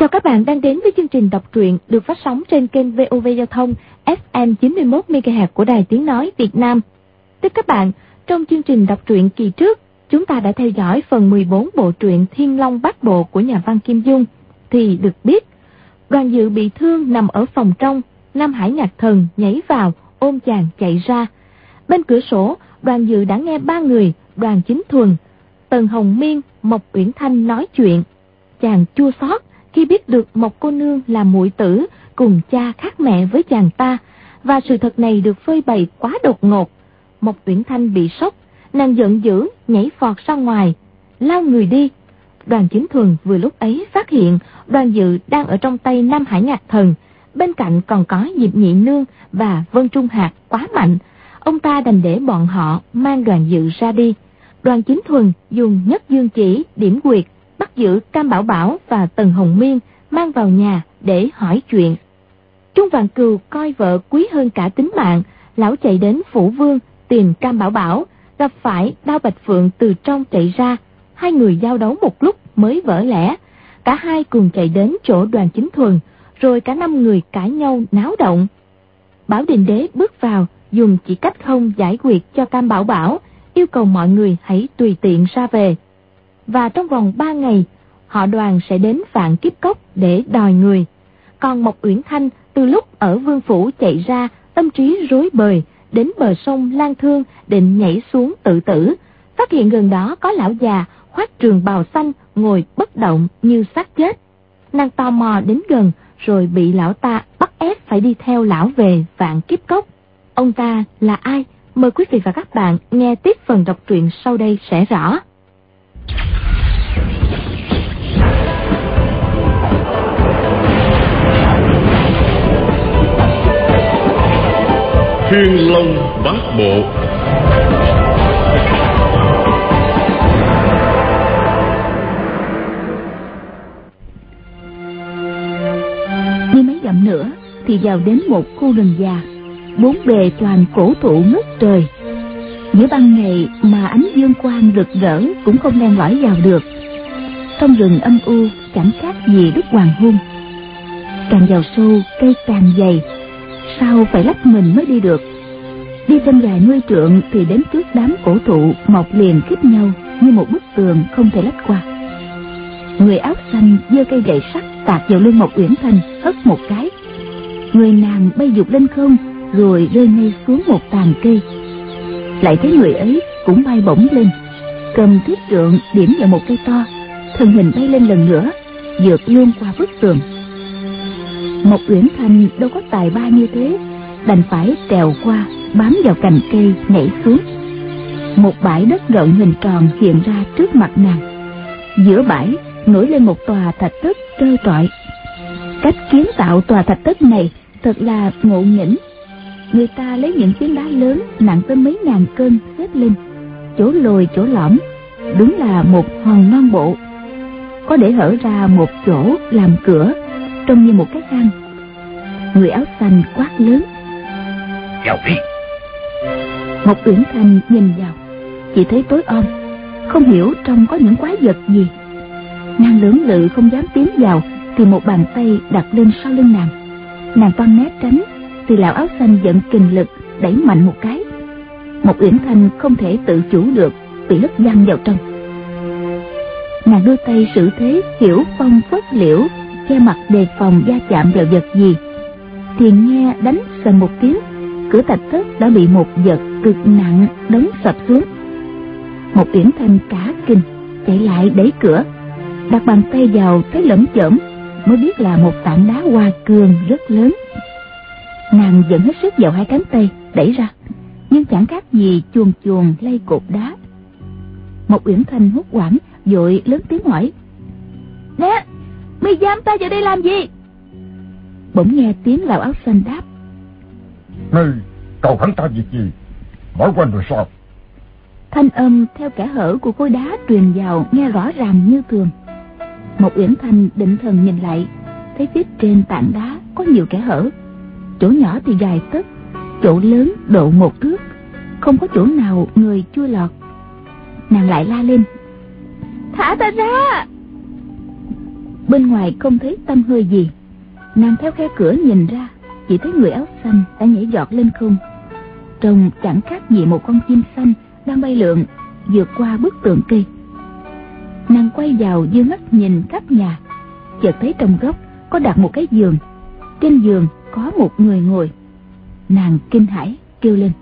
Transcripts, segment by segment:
Chào các bạn đang đến với chương trình đọc truyện được phát sóng trên kênh VOV Giao thông FM 91 MHz của Đài Tiếng nói Việt Nam. Thưa các bạn, trong chương trình đọc truyện kỳ trước, chúng ta đã theo dõi phần 14 bộ truyện Thiên Long Bát Bộ của nhà văn Kim Dung. Thì được biết, Đoàn Dự bị thương nằm ở phòng trong, Nam Hải Nhạc Thần nhảy vào ôm chàng chạy ra. Bên cửa sổ, Đoàn Dự đã nghe ba người Đoàn Chính Thuần, Tần Hồng Miên, Mộc Uyển Thanh nói chuyện. Chàng chua xót khi biết được Mộc cô nương là muội tử cùng cha khác mẹ với chàng ta, và sự thật này được phơi bày quá đột ngột. Mộc Uyển Thanh bị sốc, nàng giận dữ nhảy vọt ra ngoài, lao người đi. Đoàn Chính Thuần vừa lúc ấy phát hiện Đoàn Dự đang ở trong tay Nam Hải Nhạc Thần, bên cạnh còn có Diệp Nhị Nương và Vân Trung Hạc quá mạnh. Ông ta đành để bọn họ mang Đoàn Dự ra đi. Đoàn Chính Thuần dùng Nhất Dương Chỉ điểm quyệt bắt giữ Cam Bảo Bảo và Tần Hồng Miên, mang vào nhà để hỏi chuyện. Trung Vạn Cừu coi vợ quý hơn cả tính mạng, lão chạy đến Phủ Vương tìm Cam Bảo Bảo, gặp phải Đao Bạch Phượng từ trong chạy ra, hai người giao đấu một lúc mới vỡ lẽ. Cả hai cùng chạy đến chỗ Đoàn Chính Thuần, rồi cả 5 người cãi nhau náo động. Bảo Định Đế bước vào, dùng chỉ cách không giải quyết cho Cam Bảo Bảo, yêu cầu mọi người hãy tùy tiện ra về. Và trong vòng 3 ngày, họ Đoàn sẽ đến Vạn Kiếp Cốc để đòi người. Còn Mộc Uyển Thanh từ lúc ở Vương Phủ chạy ra, tâm trí rối bời, đến bờ sông Lan Thương định nhảy xuống tự tử, phát hiện gần đó có lão già khoác trường bào xanh ngồi bất động như xác chết. Nàng tò mò đến gần, rồi bị lão ta bắt ép phải đi theo lão về Vạn Kiếp Cốc. Ông ta là ai? Mời quý vị và các bạn nghe tiếp phần đọc truyện sau đây sẽ rõ. Thiên Long Bát Bộ. Đi mấy dặm nữa thì vào đến một khu rừng già, bốn bề toàn cổ thụ ngất trời. Giữa ban ngày mà ánh dương quang rực rỡ cũng không len lỏi vào được. Trong rừng âm u chẳng khác gì lúc hoàng hôn. Càng vào sâu cây càng dày, sao phải lách mình mới đi được. Đi thêm vài 10 trượng thì đến trước đám cổ thụ mọc liền khít nhau như một bức tường không thể lách qua. Người áo xanh giơ cây gậy sắt tạt vào lưng Mộc Uyển Thanh, hất một cái. Người nàng bay vụt lên không, rồi rơi ngay xuống một tàn cây. Lại thấy người ấy cũng bay bổng lên, cầm thiết trượng điểm vào một cây to, thân hình bay lên lần nữa, vượt luôn qua bức tường. Mộc Uyển Thanh đâu có tài ba như thế, đành phải trèo qua, bám vào cành cây nhảy xuống. Một bãi đất rộng hình tròn hiện ra trước mặt nàng. Giữa bãi nổi lên một tòa thạch thất trơ trọi. Cách kiến tạo tòa thạch thất này thật là ngộ nghĩnh. Người ta lấy những phiến đá lớn nặng tới mấy ngàn cân xếp lên, chỗ lồi chỗ lõm, đúng là một hòn non bộ. Có để hở ra một chỗ làm cửa, trông như một cái hang. Người áo xanh quát lớn: vào đi. Mộc Uyển Thanh nhìn vào, chỉ thấy tối om, không hiểu trong có những quái vật gì. Nàng lưỡng lự không dám tiến vào, thì một bàn tay đặt lên sau lưng nàng. Nàng toan né tránh, thì lão áo xanh vận kình lực đẩy mạnh một cái. Mộc Uyển Thanh không thể tự chủ được, bị hất văng vào trong. Nàng đưa tay xử thế hiểu phong phất liễu, che mặt đề phòng va chạm vào vật gì, thì nghe đánh sầm một tiếng, cửa thạch thất đã bị một vật cực nặng đóng sập xuống. Mộc Uyển Thanh cả kinh chạy lại đẩy cửa, đặt bàn tay vào thấy lởm chởm, mới biết là một tảng đá hoa cương rất lớn. Nàng dẫn hết sức vào hai cánh tay đẩy ra, nhưng chẳng khác gì chuồn chuồn lay cột đá. Mộc Uyển Thanh hốt hoảng vội lớn tiếng hỏi: "Nè, mày giam ta vào đây làm gì?" Bỗng nghe tiếng lão áo xanh đáp: "Ngươi cầu hắn ta việc gì? Nói quên rồi sao?" Thanh âm theo kẽ hở của khối đá truyền vào nghe rõ ràng như thường. Mộc Uyển Thanh định thần nhìn lại, thấy phía trên tảng đá có nhiều kẽ hở, chỗ nhỏ thì dài tấc, chỗ lớn độ 1 thước, không có chỗ nào người chui lọt. Nàng lại la lên: "Thả ta ra!" Bên ngoài không thấy tăm hơi gì. Nàng theo khe cửa nhìn ra, chỉ thấy người áo xanh đã nhảy giọt lên không. Trông chẳng khác gì một con chim xanh đang bay lượn vượt qua bức tường cây. Nàng quay vào dương mắt nhìn khắp nhà, chợt thấy trong góc có đặt một cái giường. Trên giường có một người ngồi. Nàng kinh hãi kêu lên: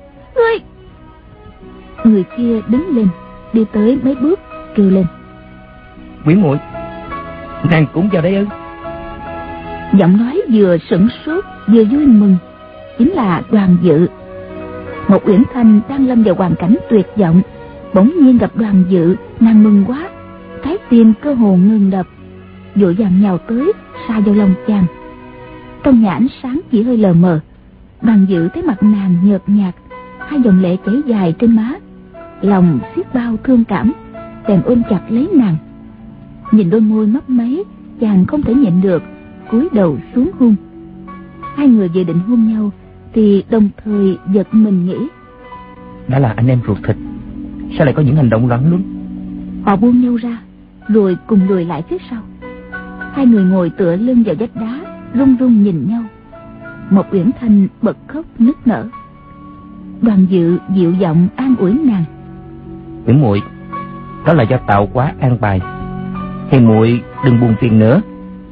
Người kia đứng lên, đi tới mấy bước kêu lên: Nguyễn muội, nàng cũng vào đây ư? Giọng nói vừa sửng sốt vừa vui mừng, chính là Đoàn Dự. Một Uyển Thanh đang lâm vào hoàn cảnh tuyệt vọng, bỗng nhiên gặp Đoàn Dự, nàng mừng quá, trái tim cơ hồ ngừng đập, vội vàng nhào tới sa vào lòng chàng. Trong nhà ánh sáng chỉ hơi lờ mờ, Đoàn Dự thấy mặt nàng nhợt nhạt, hai dòng lệ chảy dài trên má, lòng xiết bao thương cảm, bèn ôm chặt lấy nàng. Nhìn đôi môi mấp máy, chàng không thể nhịn được, cúi đầu xuống hôn. Hai người vừa định hôn nhau thì đồng thời giật mình nghĩ: Đã là anh em ruột thịt, sao lại có những hành động loạn luân? Họ buông nhau ra, rồi cùng lùi lại phía sau. Hai người ngồi tựa lưng vào vách đá, run run nhìn nhau. Một Uyển Thanh bật khóc nức nở. Đoàn Dự dịu giọng an ủi nàng: Nguyễn muội, đó là do tạo hóa an bài, Hiền muội đừng buồn phiền nữa.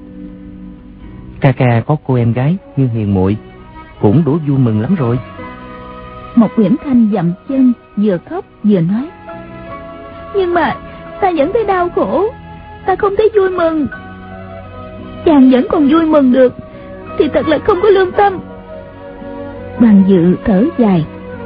Ca ca có cô em gái như Hiền muội cũng đủ vui mừng lắm rồi. Một Uyển Thanh dậm chân, vừa khóc vừa nói: Nhưng mà ta vẫn thấy đau khổ, ta không thấy vui mừng. Chàng vẫn còn vui mừng được thì thật là không có lương tâm. Đoàn Dự thở dài: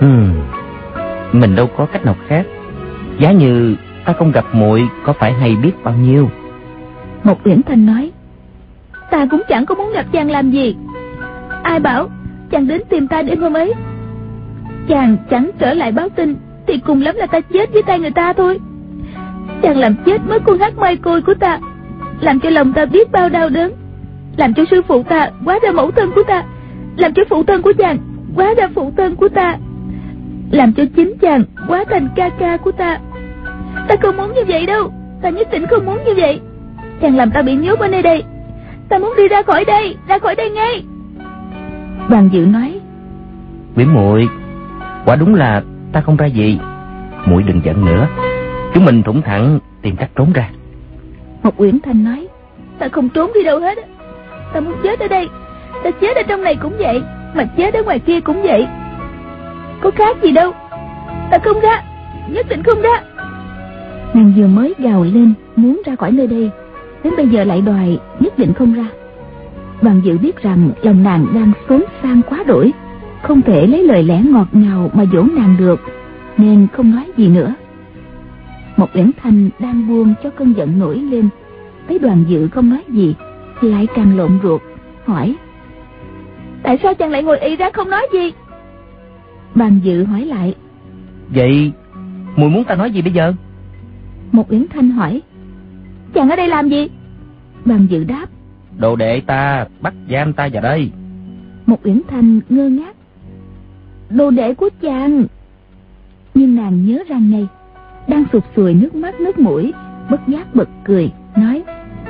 Mình đâu có cách nào khác. Giá như ta không gặp muội có phải hay biết bao nhiêu. Một Uyển Thanh nói: Ta cũng chẳng có muốn gặp chàng làm gì. Ai bảo chàng đến tìm ta đêm hôm ấy? Chàng chẳng trở lại báo tin thì cùng lắm là ta chết với tay người ta thôi. Chàng làm chết mới con hát mai côi của ta, làm cho lòng ta biết bao đau đớn, làm cho sư phụ ta hóa ra mẫu thân của ta, làm cho phụ thân của chàng hóa ra phụ thân của ta, làm cho chính chàng hóa thành ca ca của ta. Ta không muốn như vậy đâu, ta nhất định không muốn như vậy. Chàng làm ta bị nhốt ở nơi đây, ta muốn đi ra khỏi đây ngay. Đoàn Dự nói: Nguyễn muội, quả đúng là ta không ra gì. Muội đừng giận nữa, chúng mình thủng thẳng tìm cách trốn ra. Một Uyển Thanh nói: Ta không trốn đi đâu hết, ta muốn chết ở đây. Ta chết ở trong này cũng vậy, mà chết ở ngoài kia cũng vậy, có khác gì đâu. Ta không ra, nhất định không ra. Nàng vừa mới gào lên muốn ra khỏi nơi đây, đến bây giờ lại đòi nhất định không ra. Đoàn Dự biết rằng lòng nàng đang xốn sang quá đổi, không thể lấy lời lẽ ngọt ngào mà dỗ nàng được, nên không nói gì nữa. Một Uyển Thanh đang buông cho cơn giận nổi lên, thấy Đoàn Dự không nói gì thì lại càng lộn ruột, hỏi: Tại sao chàng lại ngồi y ra không nói gì? Đoàn Dự hỏi lại: Vậy muội muốn ta nói gì bây giờ? Một Uyển Thanh hỏi: Chàng ở đây làm gì? Đoàn Dự đáp: Đồ đệ ta bắt giam ta vào đây. Một Uyển Thanh ngơ ngác: Đồ đệ của chàng? Nhưng nàng nhớ ra ngay, đang sụt sùi nước mắt nước mũi, bất giác bật cười, nói: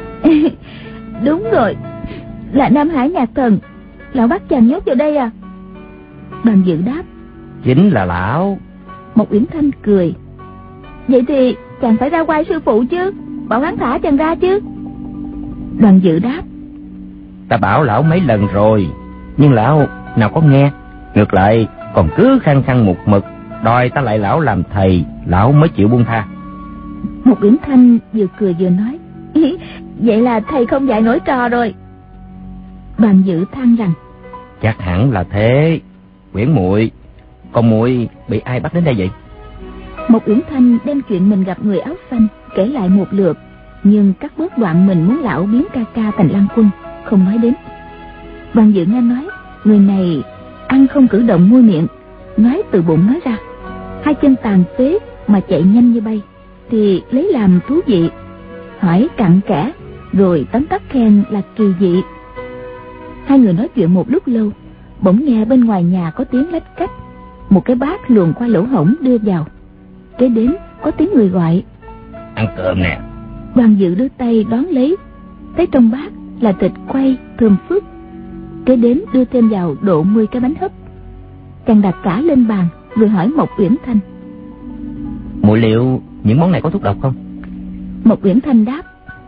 Đúng rồi, là Nam Hải Nhạc Thần, lão bắt chàng nhốt vào đây à? Đoàn Dự đáp: Chính là lão. Một Uyển Thanh cười: Vậy thì chàng phải ra oai sư phụ chứ, bảo hắn thả chàng ra chứ. Đoàn Dự đáp: Ta bảo lão mấy lần rồi, nhưng lão nào có nghe, ngược lại còn cứ khăng khăng một mực đòi ta lại lão làm thầy, lão mới chịu buông tha. Một Uyển Thanh vừa cười vừa nói: Vậy là thầy không dạy nổi trò rồi. Đoàn Dự than rằng: Chắc hẳn là thế. Uyển muội, còn muội bị ai bắt đến đây vậy? Một Uyển Thanh đem chuyện mình gặp người áo xanh kể lại một lượt, nhưng cắt bớt đoạn mình muốn lão biến ca ca thành Lan Quân, không nói đến. Đoàn Dự nghe nói người này ăn không cử động môi miệng, nói từ bụng nói ra, hai chân tàn phế mà chạy nhanh như bay, thì lấy làm thú vị, hỏi cặn kẽ, rồi tấm tắc khen là kỳ dị. Hai người nói chuyện một lúc lâu, bỗng nghe bên ngoài nhà có tiếng lách cách, một cái bát luồn qua lỗ hổng đưa vào. Kế đến có tiếng người gọi: Ăn cơm nè. Đoàn Dự đưa tay đón lấy, thấy trong bát là thịt quay thơm phức, kế đến đưa thêm vào độ 10 cái bánh hấp. Chàng đặt cả lên bàn rồi hỏi Mộc Uyển Thanh: Muội liệu những món này có thuốc độc không? Mộc Uyển Thanh đáp: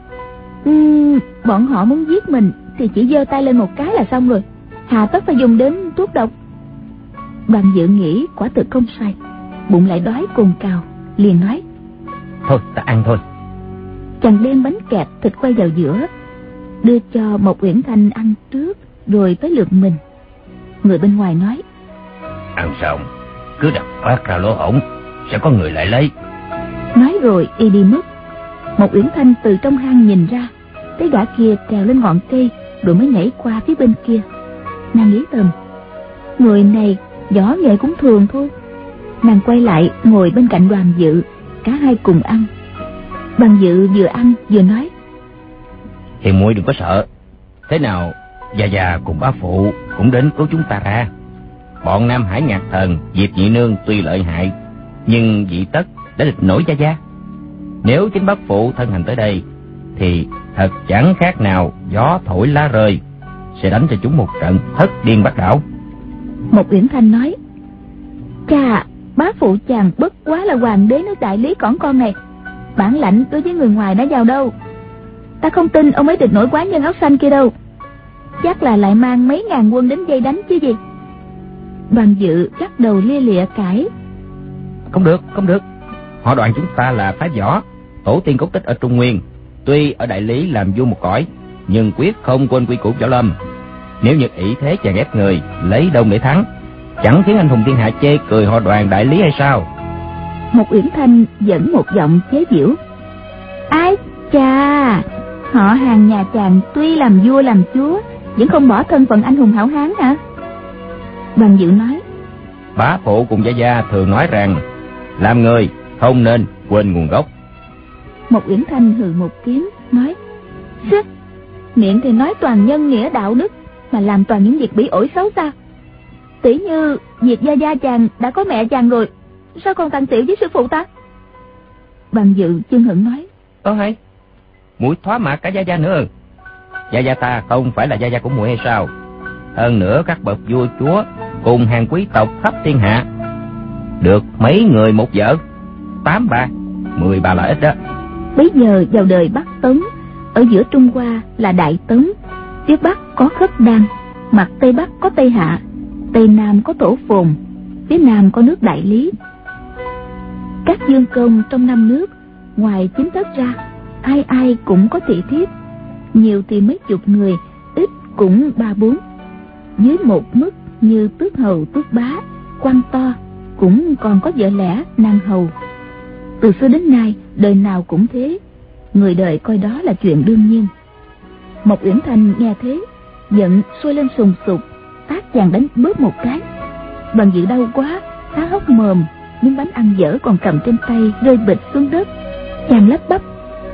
bọn họ muốn giết mình thì chỉ giơ tay lên một cái là xong rồi, hà tất phải dùng đến thuốc độc. Đoàn Dự nghĩ quả thực không sai, bụng lại đói cồn cào, liền nói: Thôi ta ăn thôi. Chàng đem bánh kẹp thịt quay vào giữa, đưa cho Mộc Uyển Thanh ăn trước, rồi tới lượt mình. Người bên ngoài nói: Ăn xong cứ đặt phát ra lỗ hổng, sẽ có người lại lấy. Nói rồi y đi mất. Mộc Uyển Thanh từ trong hang nhìn ra, thấy gã kia trèo lên ngọn cây rồi mới nhảy qua phía bên kia. Nàng nghĩ thầm, người này võ nghệ cũng thường thôi. Nàng quay lại ngồi bên cạnh Đoàn Dự, cả hai cùng ăn. Đoàn Dự vừa ăn vừa nói: Hiền muội đừng có sợ, thế nào Gia Gia cùng bá phụ cũng đến cứu chúng ta ra. Bọn Nam Hải Ngạc Thần, Diệp Nhị Nương tuy lợi hại, nhưng dị tất đã địch nổi Gia Gia. Nếu chính bá phụ thân hành tới đây thì thật chẳng khác nào gió thổi lá rơi, sẽ đánh cho chúng một trận thất điên bát đảo. Mộc Uyển Thanh nói: Chà, bá phụ chàng bất quá là hoàng đế nước Đại Lý cỏn con này, bản lãnh đối với người ngoài đã vào đâu. Ta không tin ông ấy địch nổi quái nhân áo xanh kia đâu, chắc là lại mang mấy ngàn quân đến dây đánh chứ gì. Đoàn Dự lắc đầu lia lịa cãi: Không được, không được. Họ Đoàn chúng ta là phái võ, tổ tiên cốt tích ở Trung Nguyên, tuy ở Đại Lý làm vua một cõi, nhưng quyết không quên quy củ võ lâm. Nếu như ỷ thế chàng ép người, lấy đông để thắng, chẳng khiến anh hùng thiên hạ chê cười họ Đoàn Đại Lý hay sao? Mộc Uyển Thanh dẫn một giọng chế giễu: Ái chà, họ hàng nhà chàng tuy làm vua làm chúa, vẫn không bỏ thân phận anh hùng hảo hán hả? Đoàn Dự nói: Bá phụ cùng Gia Gia thường nói rằng làm người không nên quên nguồn gốc. Mộc Uyển Thanh hừ một tiếng nói: Sức, miệng thì nói toàn nhân nghĩa đạo đức, mà làm toàn những việc bỉ ổi xấu xa. Tỷ như việc Gia Gia chàng đã có mẹ chàng rồi, sao còn tàn tiểu với sư phụ ta? Đoàn Dự chưng hửng nói: Hay, muội thoá mạ cả Gia Gia nữa. Gia Gia ta không phải là Gia Gia của muội hay sao? Hơn nữa các bậc vua chúa cùng hàng quý tộc khắp thiên hạ, được mấy người một vợ, 8 bà, 10 bà là ít đó. Bấy giờ vào đời Bắc Tấn, ở giữa Trung Hoa là Đại Tấn, phía Bắc có Khất Đan, mặt Tây Bắc có Tây Hạ, Tây Nam có Tổ Phồn, phía Nam có nước Đại Lý. Các dương công trong 5 nước, ngoài chính thất ra, ai ai cũng có thị thiếp, nhiều thì mấy chục người, ít cũng 3-4. Dưới một mức như tước hầu tước bá, quan to, cũng còn có vợ lẽ nàng hầu. Từ xưa đến nay đời nào cũng thế, người đời coi đó là chuyện đương nhiên. Mộc Uyển Thanh nghe thế, giận sôi lên sùng sục, tát chàng đánh bóp một cái. Đoàn Dự đau quá, há hốc mồm, miếng bánh ăn dở còn cầm trên tay rơi bịch xuống đất. Chàng lắp bắp: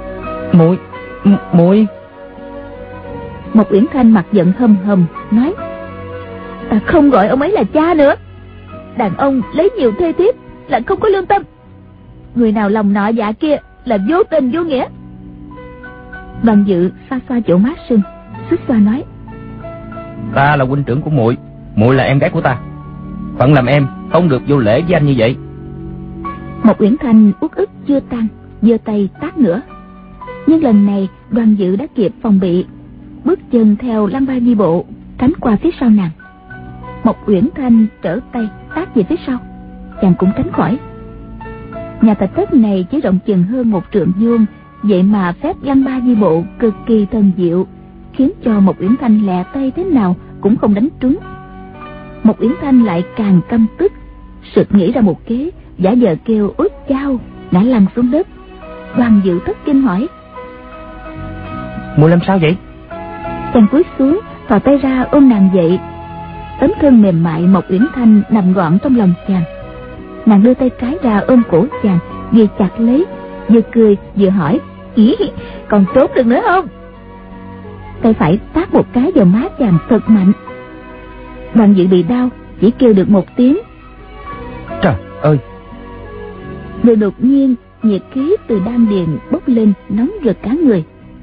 Muội. Mộc Uyển Thanh mặt giận hầm hầm nói: Ta không gọi ông ấy là cha nữa. Đàn ông lấy nhiều thê thiếp là không có lương tâm, người nào lòng nọ dạ kia là vô tình vô nghĩa. Đoàn Dự xoa xoa chỗ má sưng, xích xoa nói: Ta là huynh trưởng của muội, muội là em gái của ta, phận làm em không được vô lễ với anh như vậy. Mộc Uyển Thanh uất ức chưa tan, giơ tay tát nữa, nhưng lần này Đoàn Dự đã kịp phòng bị, bước chân theo lăng ba di bộ tránh qua phía sau nàng. Mộc Uyển Thanh trở tay tát về phía sau, chàng cũng tránh khỏi. Nhà thạch thất này chỉ rộng chừng hơn 1 trượng vuông, vậy mà phép lăng ba di bộ cực kỳ thần diệu, khiến cho Mộc Uyển Thanh lẹ tay thế nào cũng không đánh trúng. Mộc Uyển Thanh lại càng căm tức, sực nghĩ ra một kế, giả vờ kêu út chao, ngã lăn xuống đất. Đoàn Dự thất kinh hỏi: Muội làm sao vậy? Chàng cúi xuống, thò tay ra ôm nàng dậy. Tấm thân mềm mại Mộc Uyển Thanh nằm gọn trong lòng chàng. Nàng đưa tay trái ra ôm cổ chàng, ghi chặt lấy, vừa cười vừa hỏi: Ý, còn trốn được nữa không? Tay phải tát một cái vào má chàng thật mạnh. Đoàn Dự bị đau, chỉ kêu được một tiếng: Trời ơi! Rồi đột nhiên nhiệt khí từ đan điền bốc lên nóng rực cả người.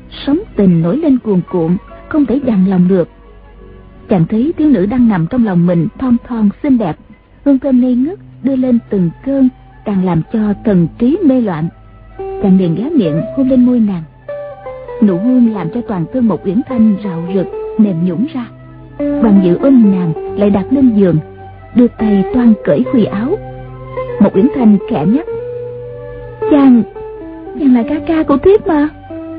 sóng tình nổi lên cuồn cuộn, không thể dằn lòng được. Chàng thấy thiếu nữ đang nằm trong lòng mình thon thon xinh đẹp, hương thơm ngây ngất đưa lên từng cơn, càng làm cho thần trí mê loạn. Chàng liền ghé miệng hôn lên môi nàng. Nụ hôn làm cho toàn thân Mộc Uyển Thanh rạo rực mềm nhũn ra. Đoàn Dự ôm nàng lại đặt lên giường, đưa tay toan cởi khuy áo. Mộc Uyển Thanh khẽ nhắc: chàng là ca ca của thiếp mà.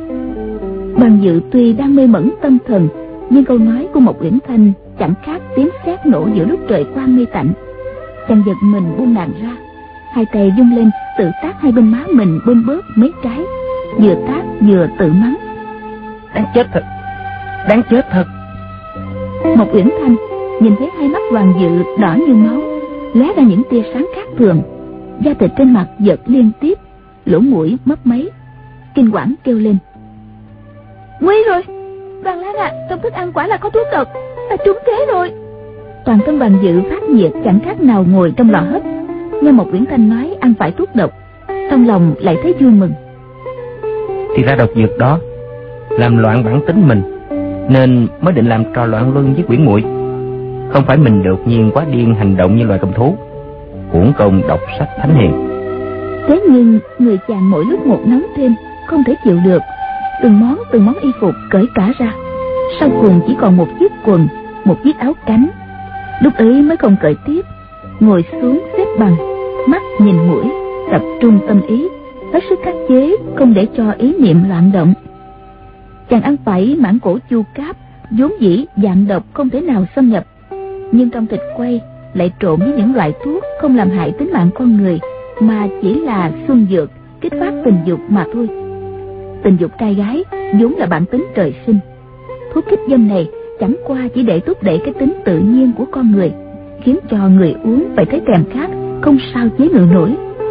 Đoàn Dự tuy đang mê mẩn tâm thần, nhưng câu nói của Mộc Uyển Thanh chẳng khác tiếng sét nổ giữa lúc trời quang mây tạnh. Chàng giật mình buông nàng ra, hai tay vung lên tự tát hai bên má mình bên bớt mấy cái, vừa tát vừa tự mắng: đáng chết thật, đáng chết thật. Mộc Uyển Thanh nhìn thấy hai mắt Đoàn Dự đỏ như máu, lóe ra những tia sáng khác thường, da thịt trên mặt giật liên tiếp, lỗ mũi mấp máy, kinh quản kêu lên: nguy rồi, Đoàn Lan à, trong thức ăn quả là có thuốc độc, ta trúng kế rồi. Toàn thân Đoàn Dự phát nhiệt chẳng khác nào ngồi trong lò hấp. Nghe Mộc Uyển Thanh nói ăn phải thuốc độc, trong lòng lại thấy vui mừng. Thì ra độc dược đó làm loạn bản tính mình, nên mới định làm trò loạn luân với Quyển muội. Không phải mình đột nhiên quá điên hành động như loài cầm thú, uổng công đọc sách thánh hiền. Thế nhưng người chàng mỗi lúc một nóng thêm, không thể chịu được, từng món y phục cởi cả ra, sau cùng chỉ còn một chiếc quần, một chiếc áo cánh. Lúc ấy mới không cởi tiếp, ngồi xuống xếp bằng, mắt nhìn mũi, tập trung tâm ý, hết sức khắc chế, không để cho ý niệm loạn động. Chàng ăn phải mãng cổ chu cáp, vốn dĩ dạng độc không thể nào xâm nhập, nhưng trong thịt quay lại trộn với những loại thuốc không làm hại tính mạng con người, mà chỉ là xuân dược kích phát tình dục mà thôi. Tình dục trai gái vốn là bản tính trời sinh, thuốc kích dâm này chẳng qua chỉ để thúc đẩy cái tính tự nhiên của con người, khiến cho người uống phải thấy thèm khát, không sao chế ngự nổi.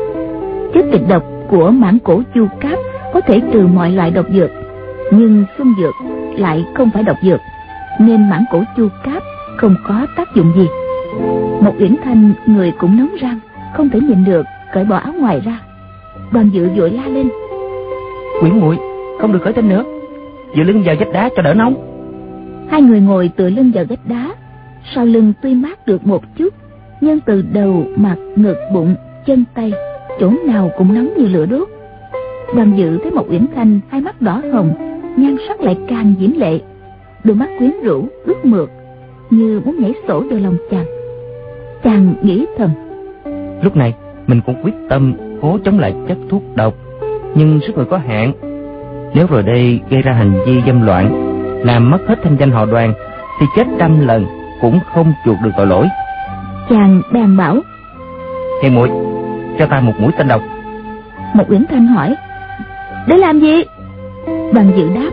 Chất kịch độc của mãng cổ chu cáp có thể trừ mọi loại độc dược, nhưng xuân dược lại không phải độc dược, nên mãng cổ chu cáp không có tác dụng gì. Mộc Uyển Thanh người cũng nóng răng, không thể nhịn được, cởi bỏ áo ngoài ra. Đoàn Dự vội la lên: Quyển muội không được cởi tên nữa, dựa lưng vào vách đá cho đỡ nóng. Hai người ngồi tựa lưng vào vách đá, sau lưng tuy mát được một chút, nhưng từ đầu mặt ngực bụng chân tay chỗ nào cũng nóng như lửa đốt. Đoàn Dự thấy Mộc Uyển Thanh hai mắt đỏ hồng, nhan sắc lại càng diễm lệ, đôi mắt quyến rũ ướt mượt, như muốn nhảy sổ vào lòng chàng. Chàng nghĩ thầm: lúc này mình cũng quyết tâm cố chống lại chất thuốc độc, nhưng sức người có hạn, nếu rồi đây gây ra hành vi dâm loạn, làm mất hết thanh danh họ Đoàn, thì chết 100 lần cũng không chuộc được tội lỗi. Chàng bèn bảo: Hiền muội, cho ta một mũi tên độc. Mộc Uyển Thanh hỏi: để làm gì? Đoàn Dự đáp: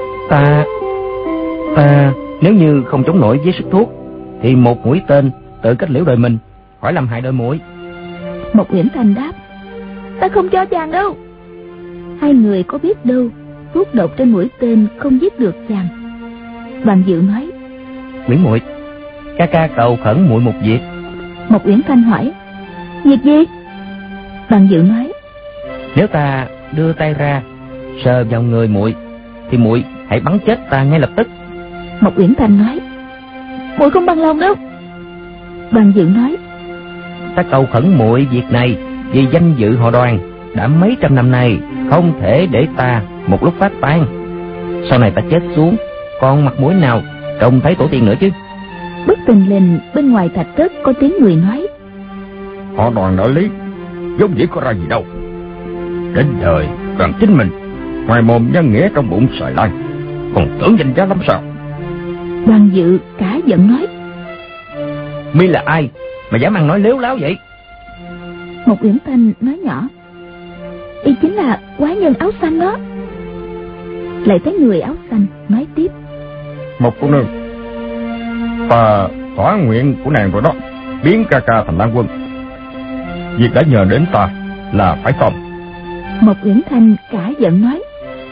Ta nếu như không chống nổi với sức thuốc, thì một mũi tên tự kết liễu đời mình, khỏi làm hại đời muội. Mộc Uyển Thanh đáp: ta không cho chàng đâu. Hai người có biết đâu thuốc độc trên mũi tên không giết được chàng. Đoàn Dự nói: Uyển muội, ca ca cầu khẩn muội một việc. Mộc Uyển Thanh hỏi: việc gì? Đoàn Dự nói: nếu ta đưa tay ra sờ vào người muội, thì muội hãy bắn chết ta ngay lập tức. Mộc Uyển Thanh nói: muội không bằng lòng đâu. Đoàn Dự nói: ta cầu khẩn muội việc này vì danh dự họ Đoàn, đã mấy trăm năm nay không thể để ta một lúc phát tan. Sau này ta chết xuống, còn mặt mũi nào trông thấy tổ tiên nữa chứ? Bất tình lình bên ngoài thạch thất có tiếng người nói: họ Đoàn nói lý, vốn dĩ có ra gì đâu. Đến đời Đoàn chính mình, ngoài mồm nhân nghĩa trong bụng sợi lai, còn tưởng danh giá lắm sao? Đoàn Dự cả giận nói: mi là ai mà dám ăn nói lếu láo vậy? Mộc Uyển Thanh nói nhỏ: y chính là quái nhân áo xanh đó. Lại thấy người áo xanh nói tiếp: Một cô nương, ta thỏa nguyện của nàng rồi đó, biến ca ca thành Lan Quân. Việc đã nhờ đến ta là phải không? Mộc Uyển Thanh cả giận nói: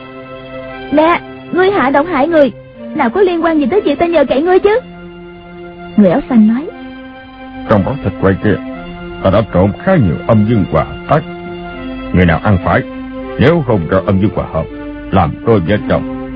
nè, ngươi hạ động hại người, nào có liên quan gì tới việc ta nhờ cậy ngươi chứ? Người áo xanh nói: trong bát thịt quay kia, ta đã trộn khá nhiều âm dương hòa tác. Người nào ăn phải, nếu không cho âm dương hòa hợp, làm đôi vợ chồng,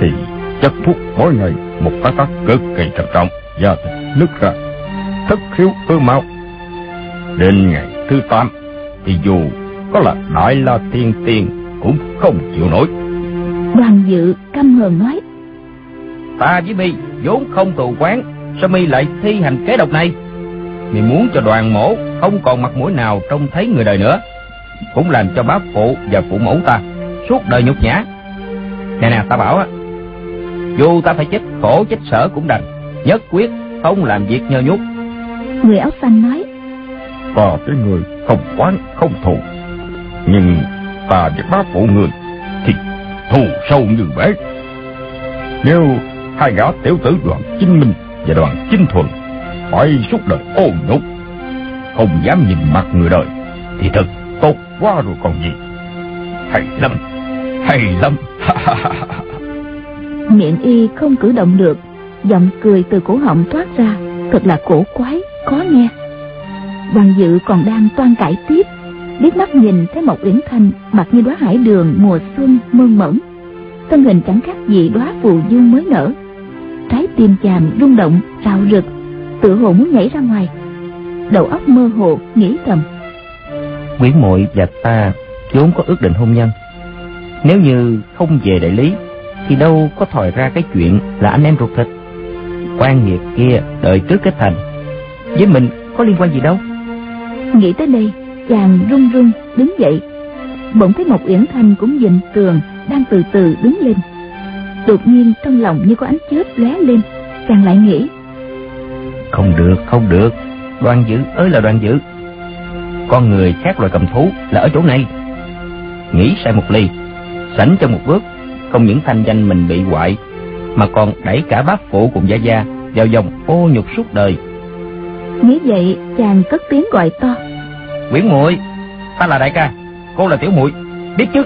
thì chất thuốc mỗi ngày một cái tắc cực kỳ trầm trọng, da thịt nứt ra, thất khiếu ứ máu. Đến ngày thứ 8 thì dù có là Đại La Thiên Tiên cũng không chịu nổi. Đoàn Dự căm hờn nói: Ta với mi vốn không thù oán, sao mi lại thi hành kế độc này? Mi muốn cho Đoàn mỗ không còn mặt mũi nào trông thấy người đời nữa, cũng làm cho bá phụ và phụ mẫu ta suốt đời nhục nhã. Nè, ta bảo á, dù ta phải chết khổ chết sở cũng đành, nhất quyết không làm việc nhơ nhút. Người áo xanh nói: Ta với người không oán không thù, nhưng ta với bá phụ người thì thù sâu như bể. Nếu hai gã tiểu tử Đoàn Chính Minh và Đoàn Chính Thuần phải suốt đời ô nhục, không dám nhìn mặt người đời, thì thật tốt quá rồi còn gì. Hay lắm, hay lắm. Miệng y không cử động được, giọng cười từ cổ họng thoát ra, thật là cổ quái, khó nghe. Đoàn Dự còn đang toan cãi tiếp, liếc mắt nhìn thấy Mộc Uyển Thanh mặt như đóa hải đường mùa xuân mơn mởn, thân hình chẳng khác gì đóa phù du mới nở. Trái tim chàng rung động rạo rực, tựa hồ muốn nhảy ra ngoài. Đầu óc mơ hồ nghĩ thầm: Quyển muội và ta vốn có ước định hôn nhân, nếu như không về đại lý thì đâu có thòi ra cái chuyện là anh em ruột thịt. Quan nghiệt kia đợi trước kết thành, với mình có liên quan gì đâu. Nghĩ tới đây, chàng run run đứng dậy. Bỗng thấy Mộc Uyển Thanh cũng dịnh tường đang từ từ đứng lên. Đột nhiên trong lòng như có ánh chớp lóe lên, chàng lại nghĩ: Không được, Đoàn Dự ơi là Đoàn Dự, con người khác loài cầm thú là ở chỗ này. Nghĩ sai một ly, sảnh cho một bước, không những thanh danh mình bị hoại, mà còn đẩy cả bá phụ cùng gia gia vào vòng ô nhục suốt đời. Nghĩ vậy, chàng cất tiếng gọi to: Quyển muội, ta là đại ca, cô là tiểu muội, biết chứ?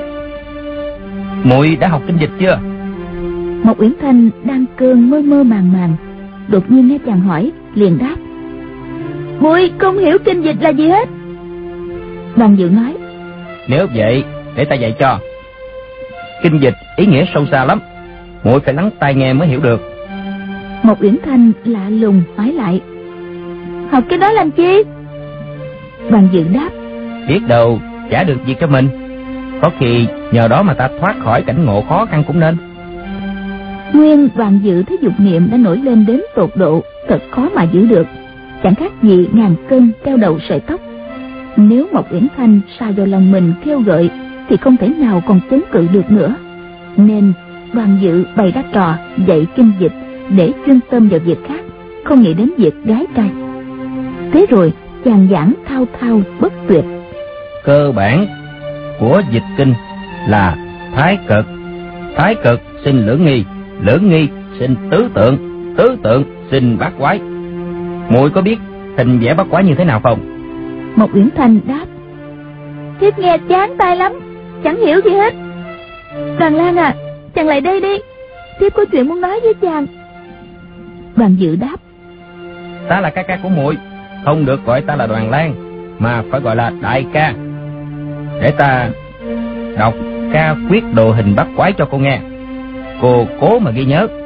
Muội đã học kinh dịch chưa? Mộc Uyển Thanh đang cơn mơ mơ màng màng, đột nhiên nghe chàng hỏi, liền đáp: Muội không hiểu kinh dịch là gì hết. Đoàn Dự nói: Nếu vậy, để ta dạy cho. Kinh dịch ý nghĩa sâu xa lắm, muội phải lắng tai nghe mới hiểu được. Mộc Uyển Thanh lạ lùng hỏi lại: Học cái đó làm chi? Đoàn Dự đáp: Biết đâu trả được việc cho mình, có khi nhờ đó mà ta thoát khỏi cảnh ngộ khó khăn cũng nên. Nguyên Đoàn Dự thấy dục niệm đã nổi lên đến tột độ, thật khó mà giữ được, chẳng khác gì ngàn cân treo đầu sợi tóc. Nếu Mộc Uyển Thanh sa vào lòng mình kêu gợi thì không thể nào còn chống cự được nữa, nên Đoàn Dự bày ra trò dạy kinh dịch để chuyên tâm vào việc khác, không nghĩ đến việc gái trai. Thế rồi chàng giảng thao thao bất tuyệt. Cơ bản của dịch kinh là thái cực, thái cực sinh lưỡng nghi, lưỡng nghi sinh tứ tượng, tứ tượng sinh bát quái. Muội có biết hình vẽ bát quái như thế nào không? Mộc Uyển Thanh đáp: Thiếp nghe chán tai lắm, chẳng hiểu gì hết. Đoàn Lan à, chàng lại đây đi, thiếp có chuyện muốn nói với chàng. Đoàn Dự đáp: Ta là ca ca của muội, không được gọi ta là Đoàn Lan, mà phải gọi là đại ca. Để ta đọc ca quyết đồ hình bát quái cho cô nghe, cô cố mà ghi nhớ.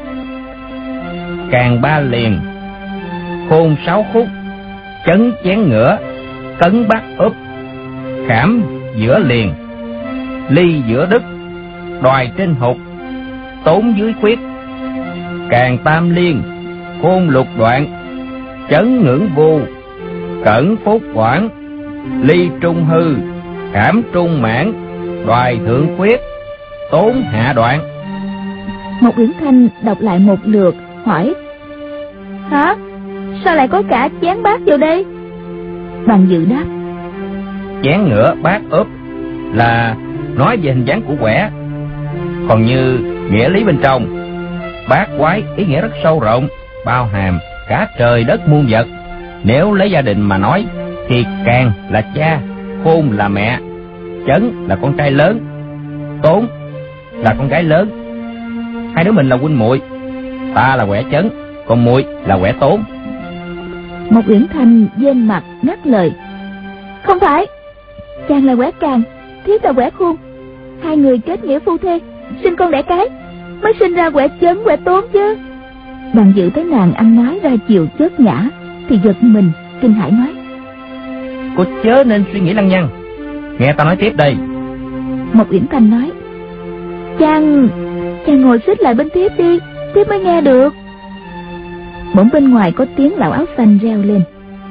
Càng ba liền, khôn sáu khúc, chấn chén ngửa, cấn bát úp, khảm giữa liền, ly giữa đứt, đoài trên hụt, tốn dưới khuyết. Càng tam liên, khôn lục đoạn, chấn ngưỡng vô, cẩn phốt quảng, ly trung hư, khảm trung mãn, đoài thượng khuyết, tốn hạ đoạn. Mộc Uyển Thanh đọc lại một lượt, hỏi: Hả? Sao lại có cả chén bát vào đây? Đoàn Dự đáp: Chén ngửa bát úp là nói về hình dáng của quẻ, còn như nghĩa lý bên trong, bát quái ý nghĩa rất sâu rộng, bao hàm cả trời đất muôn vật. Nếu lấy gia đình mà nói thì Càng là cha, khôn là mẹ, chấn là con trai lớn, tốn là con gái lớn. Hai đứa mình là huynh muội, ta là quẻ chấn, còn muội là quẻ tốn. Mộc Uyển Thanh vênh mặt ngắt lời: Không phải, chàng là quẻ Càng, thiếp là quẻ khôn, hai người kết nghĩa phu thê, sinh con đẻ cái. mới sinh ra quẻ chớn quẻ tốn chứ. Đoàn Dự thấy nàng ăn nói ra chiều chớt nhã thì giật mình kinh hãi nói: Cô chớ nên suy nghĩ lăng nhăng, nghe ta nói tiếp đây. Mộc Uyển Thanh nói: Chàng ngồi xích lại bên thiếp đi, thiếp mới nghe được. Bỗng bên ngoài có tiếng lão áo xanh reo lên: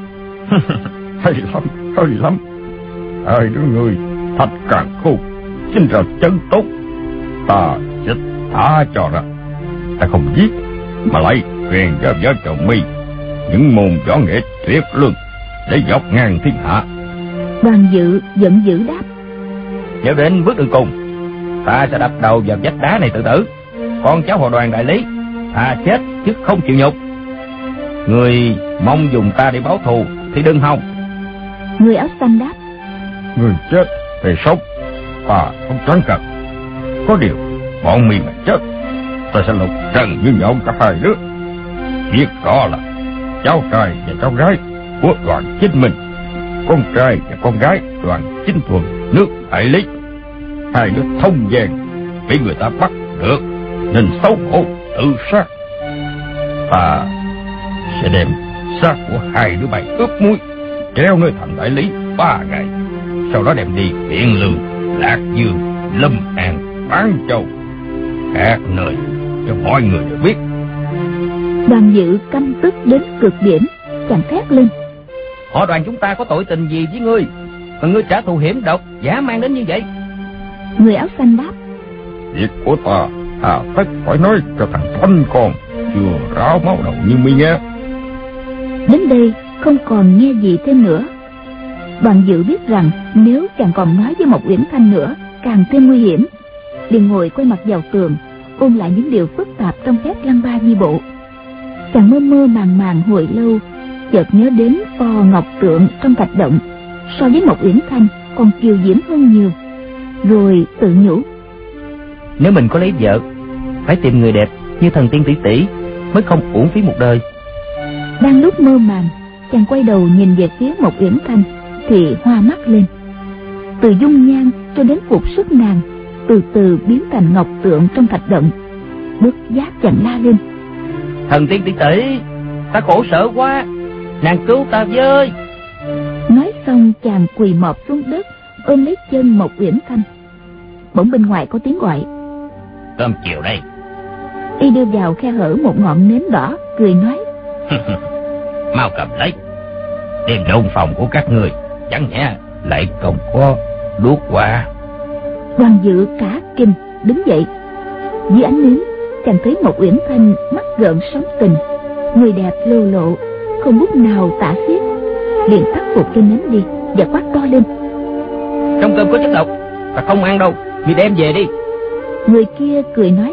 Hay lắm. Hai đứa người thật càng khôn, sinh ra chân tốt. Ta sẽ tha cho ra. Ta không giết mà lại truyền cho vợ chồng mi những môn võ nghệ tuyệt luân để dọc ngang thiên hạ. Đoàn Dự giận dữ đáp: Nếu đến bước đường cùng, ta sẽ đập đầu vào vách đá này tự tử. Con cháu họ Đoàn đại lý thà chết chứ không chịu nhục. Người mong dùng ta để báo thù thì đừng hòng. Người áo xanh đáp: Người chết thì sống, ta không toán cần. Có điều bọn mi mà chết, ta sẽ lục trần như nhộn cả hai đứa. Biết rõ là cháu trai và cháu gái của Đoàn Chính Minh, con trai và con gái Đoàn Chính Thuần nước Đại Lý. Hai đứa thông gian bị người ta bắt được nên xấu hổ tự sát. Ta sẽ đem xác của hai đứa bay ướp muối treo nơi thành Đại Lý 3 ngày, sau đó đem đi Biện Lương, Lạc Dương, Lâm An, Bán Châu, các nơi cho mọi người đều biết. Đoàn Dự căm tức đến cực điểm, chàng thét lên: Họ Đoàn chúng ta có tội tình gì với ngươi mà ngươi trả thù hiểm độc dã man đến như vậy? Người áo xanh đáp: Việc của ta hà tất phải nói cho thằng Thanh con chưa ráo máu đầu như mi nghe. Đến đây không còn nghe gì thêm nữa. Đoàn Dự biết rằng nếu chàng còn nói với Mộc Uyển Thanh nữa càng thêm nguy hiểm, liền ngồi quay mặt vào tường, ôn lại những điều phức tạp trong phép Lăng Ba Vi Bộ. Chàng mơ mơ màng màng hồi lâu, chợt nhớ đến pho ngọc tượng trong thạch động so với Mộc Uyển Thanh còn kiều diễm hơn nhiều, rồi tự nhủ: Nếu mình có lấy vợ, phải tìm người đẹp như thần tiên tỷ tỷ mới không uổng phí một đời. Đang lúc mơ màng, chàng quay đầu nhìn về phía Mộc Uyển Thanh thì hoa mắt lên. Từ dung nhan cho đến phục sức nàng từ từ biến thành ngọc tượng trong thạch động. Bất giác chàng la lên: Thần tiên tỷ tỷ, ta khổ sở quá, nàng cứu ta với. Nói xong chàng quỳ mọp xuống đất ôm lấy chân Mộc Uyển Thanh. Bỗng bên ngoài có tiếng gọi: Cơm chiều đây. Y đưa vào khe hở một ngọn nến đỏ, cười nói: Mau cầm lấy, đem đôn phòng của các người, chẳng nhẽ lại còn có đuốc qua. Đoàn Dự cả kinh đứng dậy. Dưới ánh nến, chàng thấy Mộc Uyển Thanh mắt gợn sóng tình, người đẹp lô lộ, không bút nào tả xiết. Liền tắt phục cái nến đi và quát to lên: Trong cơm có chất độc, ta không ăn đâu, mi đem về đi. Người kia cười nói: